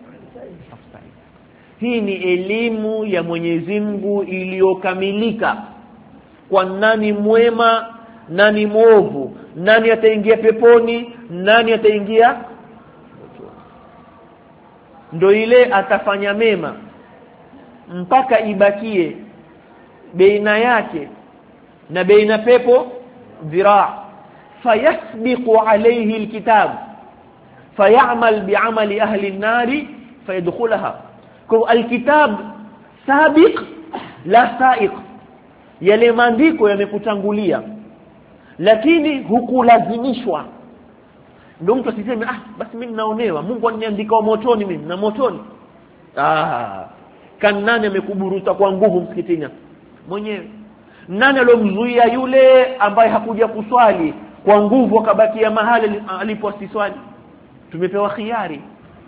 Speaker 2: Hii ni elimu ya Mwenyezi Mungu iliyokamilika, kwa nani mwema, nani mwovu, nani ataingia peponi, nani ataingia motoni. Ndio ile atafanya mema mpaka ibakie baina yake na baina pepo dhiraa, fayasbiqu alayhi alkitab fayamal bi'amali ahli an-nari fayadkhulaha. Kwa alkitab sabiq la saiq, yale maandiko yamekutangulia lakini hukulazimishwa. Ndio mtu asiseme basi mimi naonewa, Mungu ananiandika motoni, mimi na motoni. Nani amekuburuta kwa nguvu msikitini? Mwenyewe. Nani alomzuia yule ambaye hakuja kuswali kwa nguvu akabakia mahali aliposiswali? Tumepewa khiari,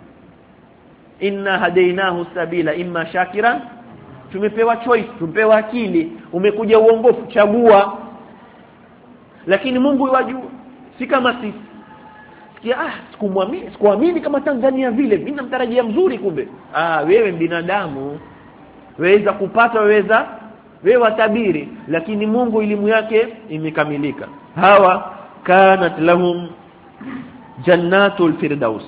Speaker 2: inna hadainahu sabila imma shakiran. Tumepewa choice, tumepewa akili. Umekuja uongofu, chagua. Lakini Mungu yajua, si kama sisi. Sikia sikuamini kama Tanzania vile, mimi namtarajia mzuri, kumbe wewe binadamu, waweza kupata, wewe watabiri, lakini Mungu elimu yake imekamilika. Hawa kanat lahum jannatul firdaus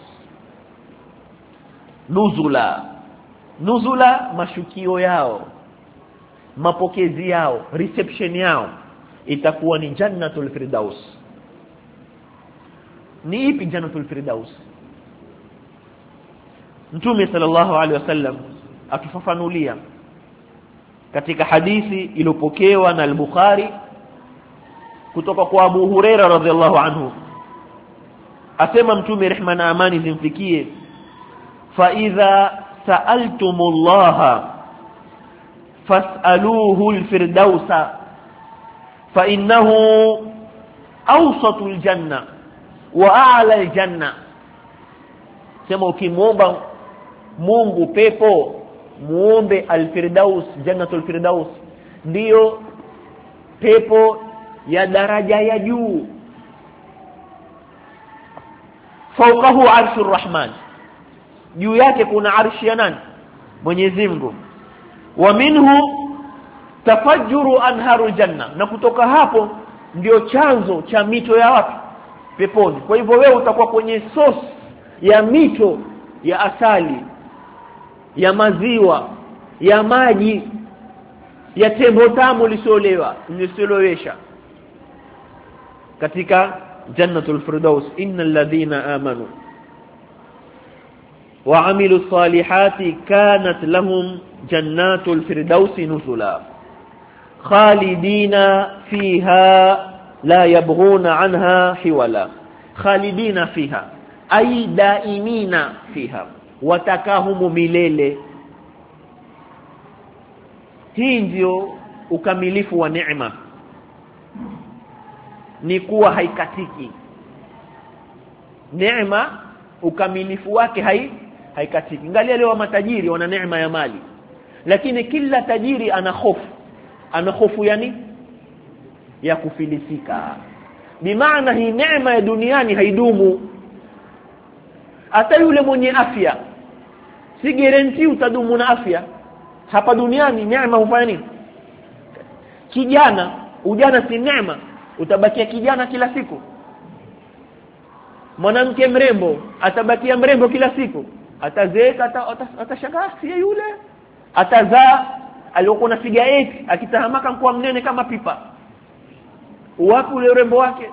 Speaker 2: nuzula, mashukio yao, mapokezi yao, reception yao itakuwa ni jannatul firdaus. Ni ipi jannatul firdaus? Mtume sallallahu alaihi wasallam atufafanulia katika hadithi iliyopokewa na al-Bukhari kutoka kwa Abu Huraira radhiallahu anhu. Asema Mtume, rehma na amani zimfikie, fa idha sa'altumullaha fas'aluhu al-firdausa fa innahu awsatul janna wa a'la al-janna. Sema ukimwomba Mungu pepo, muombe al-firdaus, jannatul firdaus, ndiyo pepo ya daraja ya juu. Fawqahu arshur rahman, juu yake kuna arshi ya nani? Mwenyezi Mungu. Wa minhu tafajjuru anharul janna, na kutoka hapo ndio chanzo cha mito ya wapi? Peponi. Kwa hivyo wewe utakuwa kwenye source ya mito ya asali, ya maziwa, ya maji, ya tembo tamu lisolowesha katika jannatul firdaus. innal ladhina amanu wa amilu salihati kanat lahum jannatul firdausi nuzula khalidina fiha la yabghuna anha hiwala. Khalidina fiha ay daimina fiha, watakahumu milele. Hii ndio ukamilifu wa neema, ni kuwa haikatiki. Neema ukamilifu wake haikatiki. Angalia leo matajiri wana neema ya mali, lakini kila tajiri ana hofu yani ya kufilisika. Bimaana hii neema ya duniani haidumu. Hata yule mwenye afya si guarantee utadumu na afya hapa duniani. Neema hufanya nini? Ujana si neema, utabakia kijana kila siku. Mwanamke mrembo atabakia mrembo kila siku, atazeeka, atashangaa si yule. Atazaa aliyokuwa na figa 8 akitahamaka kuwa mnene kama pipa. Wapi ule urembo wake?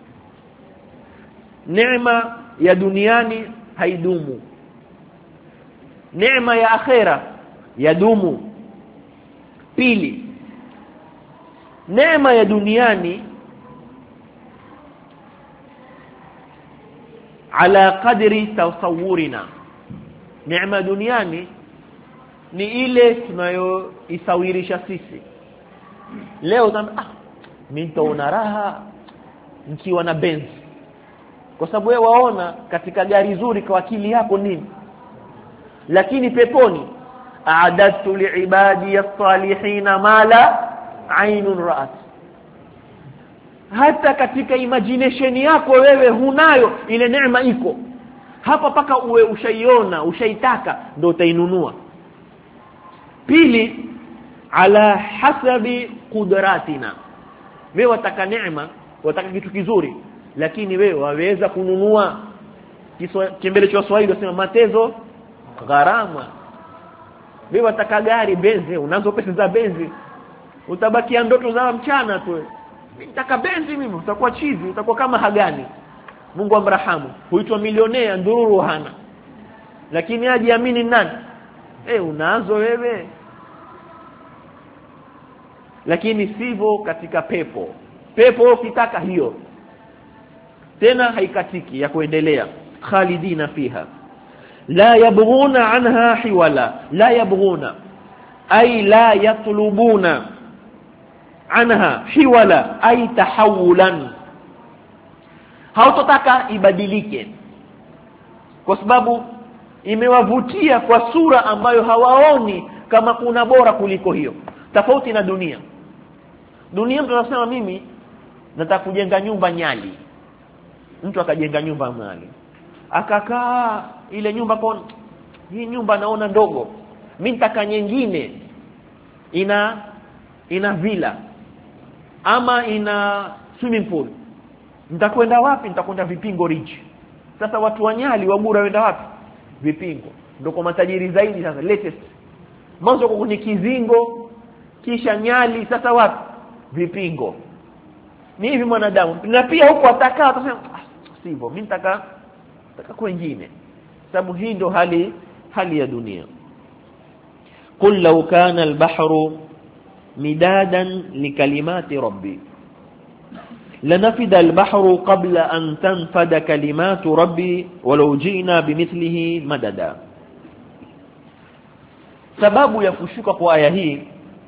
Speaker 2: Neema ya duniani haidumu, neema ya akhera yadumu. Pili, neema ya duniani ala qadri tasawurina. Neema duniani ni ile tunayoisawirisha sisi. Leo mimi nitaona raha nikiwa na Benz, kwa sababu wewe waona katika gari zuri kwa akili yako nini. Lakini peponi, a'adatu li'ibadi as-salihin ma la 'aynun ra'at. Hata katika imagination yako wewe hunayo ile neema iko hapa, paka uwe ushaiona, ushaitaka, ndio utainunua. Pili, ala hasabi qudratina. Wewe wataka neema, wataka kitu kizuri, lakini wewe waweza kununua. Kimbele cha Waswahili wasema matezo gharama. Wewe wataka gari Benzi, unazo pesa za Benzi, utabakia ndoto za mchana tu. Nitaka Benzi mimi, utakuwa chizi, utakuwa kama Hagani. Mungu amrahamu, huitwa milionea ndururu hana. Lakini ajiamini nani? Unazo wewe. Lakini sivyo katika pepo. Pepo ukitaka hiyo tena haikatiki, ya kuendelea. Khalidina fiha la yabghuna anha hiwala. La yabghuna ay la yatlubuna anha hiwala ay tahawulan. Hautotaka ibadilike, kwa sababu imewavutia kwa sura ambayo hawaoni kama kuna bora kuliko hiyo. Tofauti na dunia. Dunia mtu anasema mimi nataka kujenga nyumba Nyali. Mtu akajenga nyumba Nyali, akakaa ile nyumba kwa hii nyumba naona ndogo, mimi nitaka nyingine ina villa ama ina swimming pool. Nitakwenda wapi? Nitakwenda Vipingo Ridge. Sasa watu wa Nyali wabura wenda wapi? Vipingo. Ndio kwa matajiri zaidi sasa, latest. Mwanzo kwa kwenye Kizingo, kisha Nyali, sasa wapi? Vipingo. Ni hivi mwanadamu. Na pia huko atakaa atasema sivyo, mimi nataka kwingine. Sababu hii ndio hali ya dunia. Qul law kana al-bahru midadan likalimati rabbi lanafida al-bahru qabla an tanfada kalimatu rabbi walau jina bimithlihi madada. Sababu ya kushuka kwa aya hii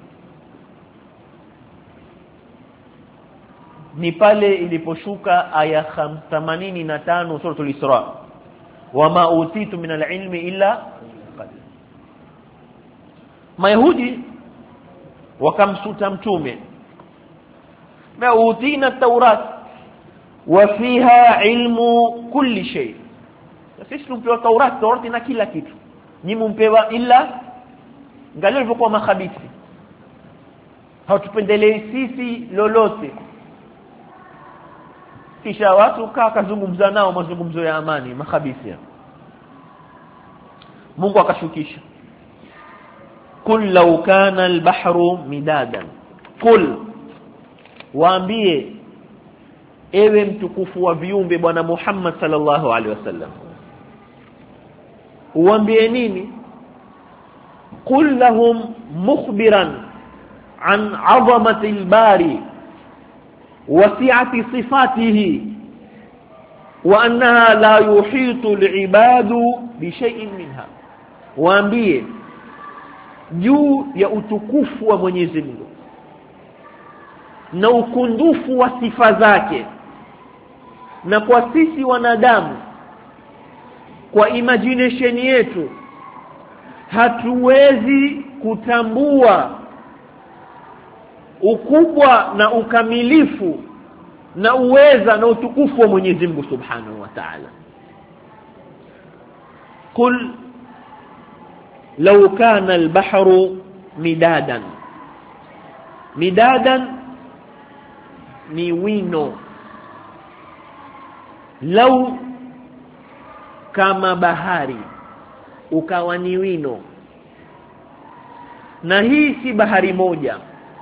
Speaker 2: ni pale iliposhuka aya 85 suratul Isra, wama utitu min al-ilmi illa qalil. Mayahudi wakamsuta mtume, ma utina at-taurat wa fiha ilmu kulli shay. Sisi tumepewa Taurat ina kila kitu, nyinyi mpewa illa ngalio ilivyokuwa makhabithi. Hatupendelei sisi lolote. Kisha watu kazungumza nao mazungumzo ya amani, makhabisi. Mungu akashukisha, kul law kana al-bahru midadan. Kul, waambie ewe mtukufu wa viumbe bwana Muhammad sallallahu alaihi wasallam, uambie nini? Qul lahum mukhbiran an 'azamati al-bari wasi'ati sifatihi wa annaha la yuhitu al-ibadu bi shay'in minha. Waambie juu ya utukufu wa Mwenyezi Mungu na ukundufu wa sifa zake, na kwa sisi wanadamu kwa imagination yetu hatuwezi kutambua ukubwa na ukamilifu na uweza na utukufu wa Mwenyezi Mungu Subhanahu wa Ta'ala. Qul law kana al-bahru midadan. Midadan ni wino. Law kama bahari, ukawa ni wino. Na hii si bahari moja.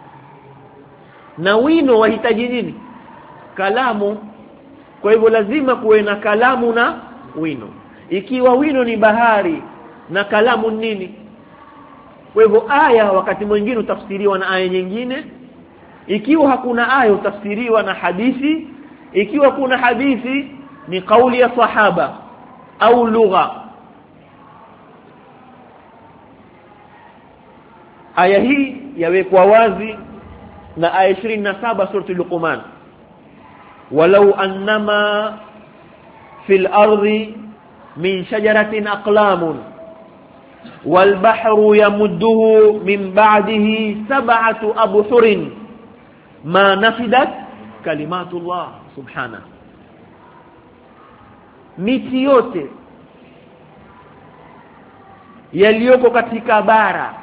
Speaker 2: Na wino wahitaji nini? Kalamu. Kwa hivyo lazima kuwe na kalamu na wino. Ikiwa wino ni bahari na kalamu nini? Kwa hivyo aya wakati mwingine utafsiriwa na aya nyingine. Ikiwa hakuna aya utafsiriwa na hadithi. Ikiwa kuna hadithi ni kauli ya sahaba au lugha. Aya hii yawekwa wazi na aya 27 sura Luqman. Walau annama fil ardi min shajaratin aqlamun wal bahru yamudduhu min ba'dihi sab'atu abhurin ma nafidat kalimatullah subhanahu. Miti yote yaliyoko katika bara,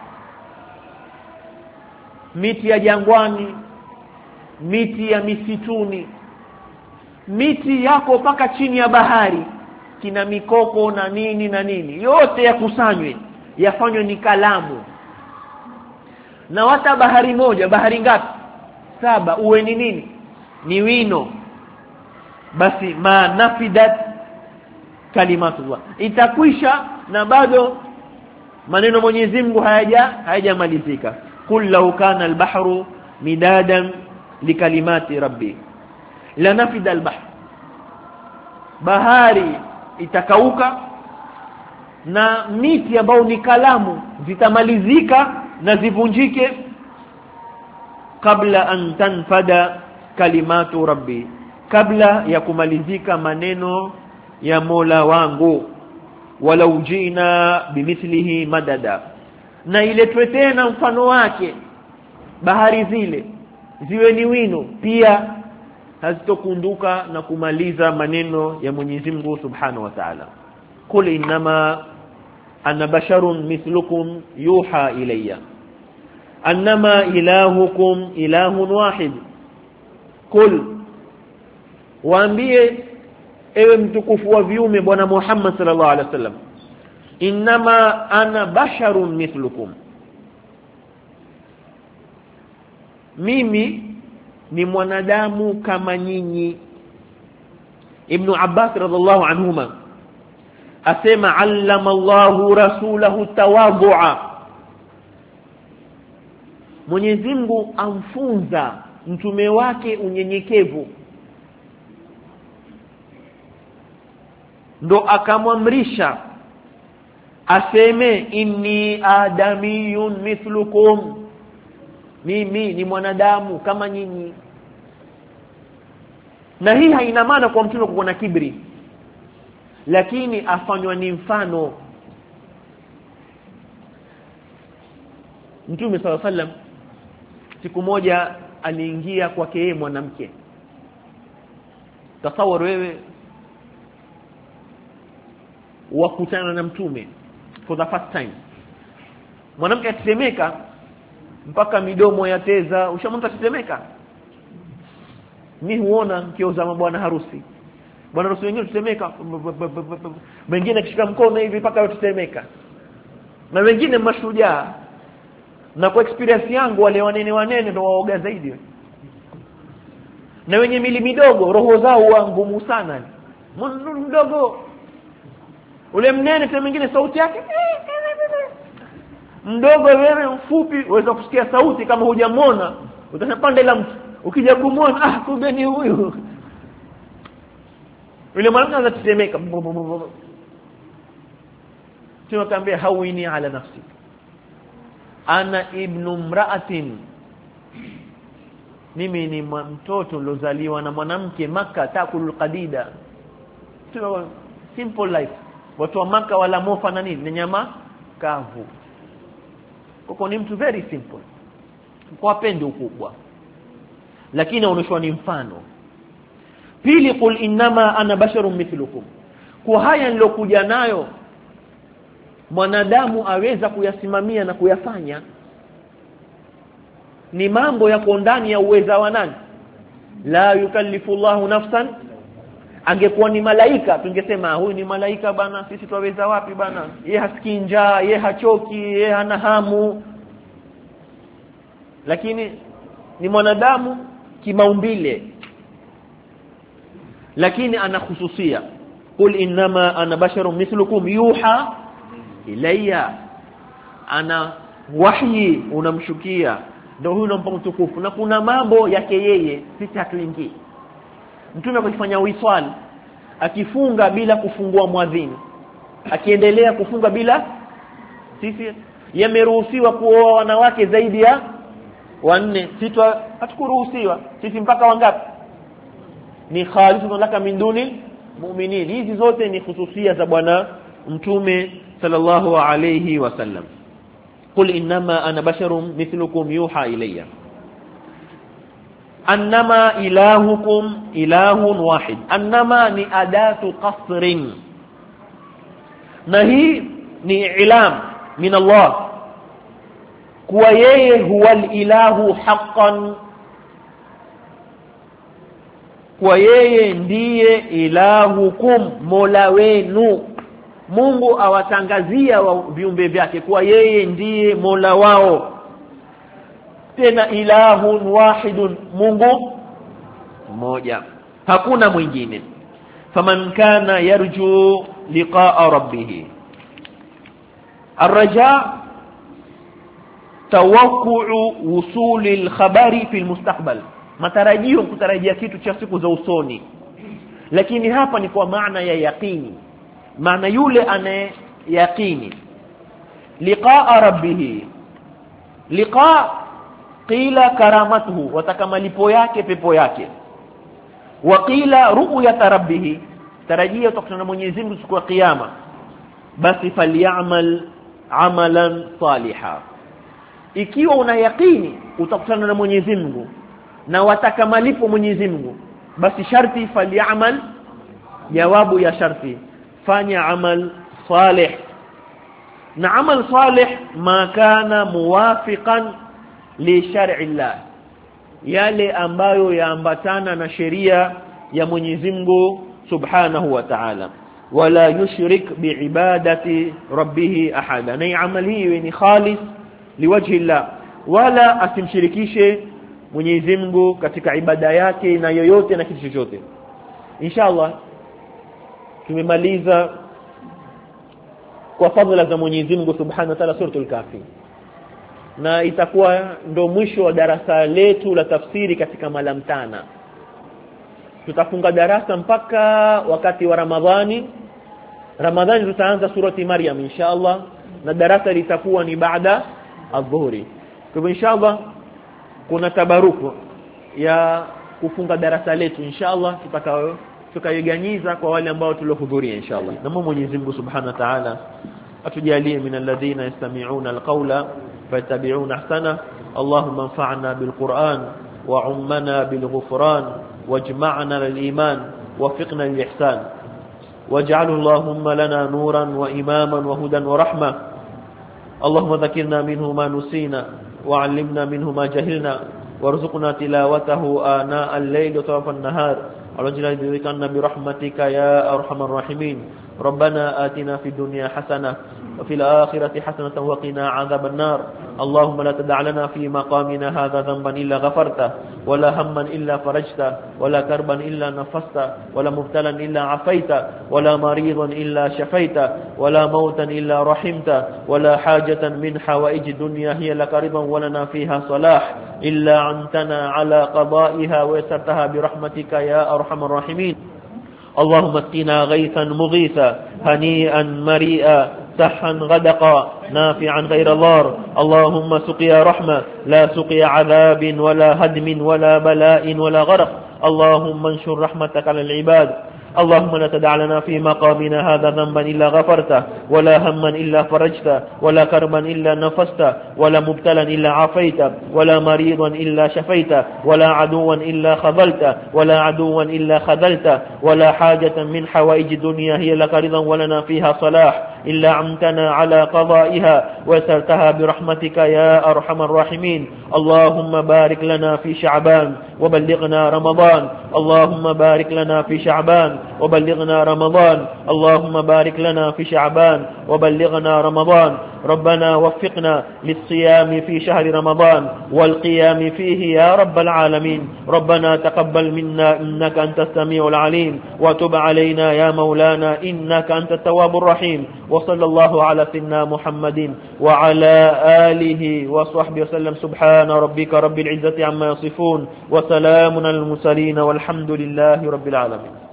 Speaker 2: miti ya jangwani, miti ya misituni, miti yako paka chini ya bahari, kina mikoko na nini na nini, yote yakusanywe yafanywe ni kalamu. Na hata bahari moja, bahari ngapi? 7, uwe ni nini? Ni wino. Basi ma nafidat kalimatullah, itakwisha na bado maneno Mwenyezi Mungu hayajamalizika. Kul law kana al-bahru midadan likalimati rabbi la nafida al-bahr, bahari itakauka na miti ambao ni kalamu zitamalizika na zivunjike kabla an tanfada kalimatu rabbi, kabla ya kumalizika maneno ya Mola wangu. Walau jina bimithlihi madada, na iletwe tena mfano wake bahari zile ziwe ni wino, pia hazitokunduka na kumaliza maneno ya Mwenyezi Mungu Subhanahu wa Ta'ala. Qul innama ana basharun mithlukum yuha ilayya annama ilahukum ilahun wahid. Qul, waambie ewe mtukufu wa viume bwana Muhammad sallallahu alaihi wasallam, innama ana basharun mithlukum, mimi ni mwanadamu kama nyinyi. Ibn Abbas radhiallahu anhuma asema allama Allahu rasulahu tawadhu'a, Mwenyezi Mungu amfunza mtume wake unyenyekevu, ndo akamwamrisha aseme inni adamiyun mithlukum, mimi ni mwanadamu kama nyinyi. Na hii haina maana kwa mtume kuwa na kibri, lakini afanywa ni mfano. Mtume sallallahu alaihi wasallam siku moja aliingia kwake yeye mwanamke. Tasawwar wewe wakutana na mtume for the first time, mwanamke atetemeka mpaka midomo yateza. Ushamwona atetemeka? Mimi huona kioza bwana harusi, bwana harusi wengine tetemeka, wengine akishika mkono hivi mpaka yotetemeka, na wengine mashujaa. Na kwa experience yangu wale wanene ndio waoga zaidi, na wenye mili midogo roho zao huwa ngumu sana. Mdogo ule mnene tena mwingine sauti yake mdogo, wewe mfupi uweza kusikia sauti kama hujamwona, utapanda ila mtu ukija kumwona kumbe ni huyu. Yule mwanamke anatetemeka, tunatambia hawini ala nafsi, ana ibnu mraatin, mimi ni mtoto lozaliwa na mwanamke Makkah, takulul qadida. Simple life. Watu wa Makkah wala mofa na nini, ni nyama kavu. Kwa ni mtu very simple, kwa pendo ukubwa, lakini anaonyeshwa ni mfano. Pili, qul innama ana basharun mithlukum, kwa haya nilokuja nayo mwanadamu aweza kuyasimamia na kuyafanya. Ni mambo yako ndani ya uweza wa nani? La yukallifu Allahu nafsan, angekuwa ni malaika tungesema huyu ni malaika bana, sisi tuwaweza wapi bana, yeye hasikii njaa, yeye hachoki, yeye hana hamu. Lakini ni mwanadamu kimaumbile, lakini ana khususia. Qul innama ana basharun mithlukum yuha ilayya, ana wahyi unamshukia, ndio huyo unampa utukufu. Na kuna mambo yake yeye sisi hatuingii. Mtume akifanya wiswali, akifunga bila kufungua mwadhini, akiendelea kufunga bila, sisi yameruhusiwa kuoa wanawake zaidi ya 4, sisi hatukuruhusiwa. Sisi mpaka wangapi? Ni khalisun laka min duni mu'minin. Hizi zote ni khususia za bwana Mtume sallallahu alayhi wasallam. Qul innama ana basharun mithlukum yuha ilayya annama ilahukum ilahun wahid. Annama ni adatu qasrin, na hii ni ilam min Allah kuwa yeye huwa ilahu haqqan, kwa yeye ndiye ilahukum, mola wenu. Mungu awatangazia viumbe vyake kwa yeye ndiye mola wao. Tena ilahun wahidun, Mungu mmoja, hakuna mwingine. Faman kana yarju liqa'a rabbih, arraja tawaqqu'u wusuli alkhabari fi almustaqbal, matarajio kutarajia kitu cha siku za usoni. Lakini hapa ni kwa maana ya yaqini, maana yule anaye yaqini. Liqa'a rabbih, liqa qila karamatuhu, watakamalipo yake pepo yake. Wa qila ru'yat rabbih, tarajia utakutana na Mwenyezi Mungu siku ya kiyama. Basi falyamal amalan salihan, ikiwa una yaqini utakutana na Mwenyezi Mungu na watakamalipo Mwenyezi Mungu, basi sharti falyamal, jawabu ya sharti, fanya amal salih. Na amal salih ma kana muwafiqan li shar'i Allah, yale ambayo yaambatana na sheria ya Mwenyezi Mungu subhanahu wa ta'ala. Wala yushrik biibadati rabbih ahada, na amali hii ni khalis liwajhi Allah, wala asimshirikishe Mwenyezi Mungu katika ibada yake na yoyote na kitu chochote. Inshallah tumemaliza kwa fadhila za Mwenyezi Mungu subhanahu wa ta'ala suratul Kahfi, na itakuwa ndo mwisho wa darasa letu la tafsiri katika malamtana. Tutafunga darasa mpaka wakati wa Ramadhani. Ramadhani tutaanza surati Maryam inshallah, na darasa litakuwa ni baada adhuhuri. Kwa hivyo inshallah kuna tabaruku ya kufunga darasa letu inshallah tutakayoganyiza kwa wale ambao tuliohudhuria inshallah. Na Mwenyezi Mungu subhanahu wa ta'ala atujalie min alladhina yastami'una alqawla fayattabi'una ahsana. Allahumma anfa'na bilquran wa 'ummana bilghufran wajma'na liliman wafiqna lilihsan waj'alhu Allahumma lana nuran wa imaman wa hudan wa rahma. Allahumma dhakkirna minhu ma nusina وعلمنا منه ما جهلنا وارزقنا تلاوته آناء الليل وطرف النهار ورجنا بذكرنا برحمتك يا أرحم الراحمين. ربنا آتنا في الدنيا حسنة وفي الآخرة حسنة وقنا عذاب النار. اللهم لا تدع لنا في مقامنا هذا ذنبا إلا غفرته ولا هما إلا فرجته ولا كربا إلا نفسته ولا مبتلا إلا عفيته ولا مريضا إلا شفيته ولا موتا إلا رحمته ولا حاجة من حوائج الدنيا هي لك رضا ولنا فيها صلاح إلا عنتنا على قضائها ويسرتها برحمتك يا أرحم الراحمين. اللهم اسقنا غيثا مغيثا هنيئا مريئا سحا غدقا نافعا غير ضار. اللهم سقيا رحمة لا سقيا عذاب ولا هدم ولا بلاء ولا غرق. اللهم انشر رحمتك على العباد. اللهم لا تدع لنا في مقامنا هذا ذنبا إلا غفرته ولا هما إلا فرجته ولا كربا إلا نفسته ولا مبتلا إلا عافيته ولا مريضا إلا شفيته ولا عدوا إلا خذلته ولا عدوا إلا خذلته ولا حاجة من حوائج الدنيا هي لك رضا ولنا فيها صلاح إلا عمتنا على قضائها ويسرتها برحمتك يا أرحم الراحمين. اللهم بارك لنا في شعبان وبلغنا رمضان. اللهم بارك لنا في شعبان وبلغنا رمضان. اللهم بارك لنا في شعبان وبلغنا رمضان. ربنا وفقنا للصيام في شهر رمضان والقيام فيه يا رب العالمين. ربنا تقبل منا إنك أنت السميع العليم وتب علينا يا مولانا إنك أنت التواب الرحيم. وصلى الله على سيدنا محمد وعلى آله وصحبه وسلم. سبحان ربك رب العزة عما يصفون وسلام على المرسلين والحمد لله رب العالمين.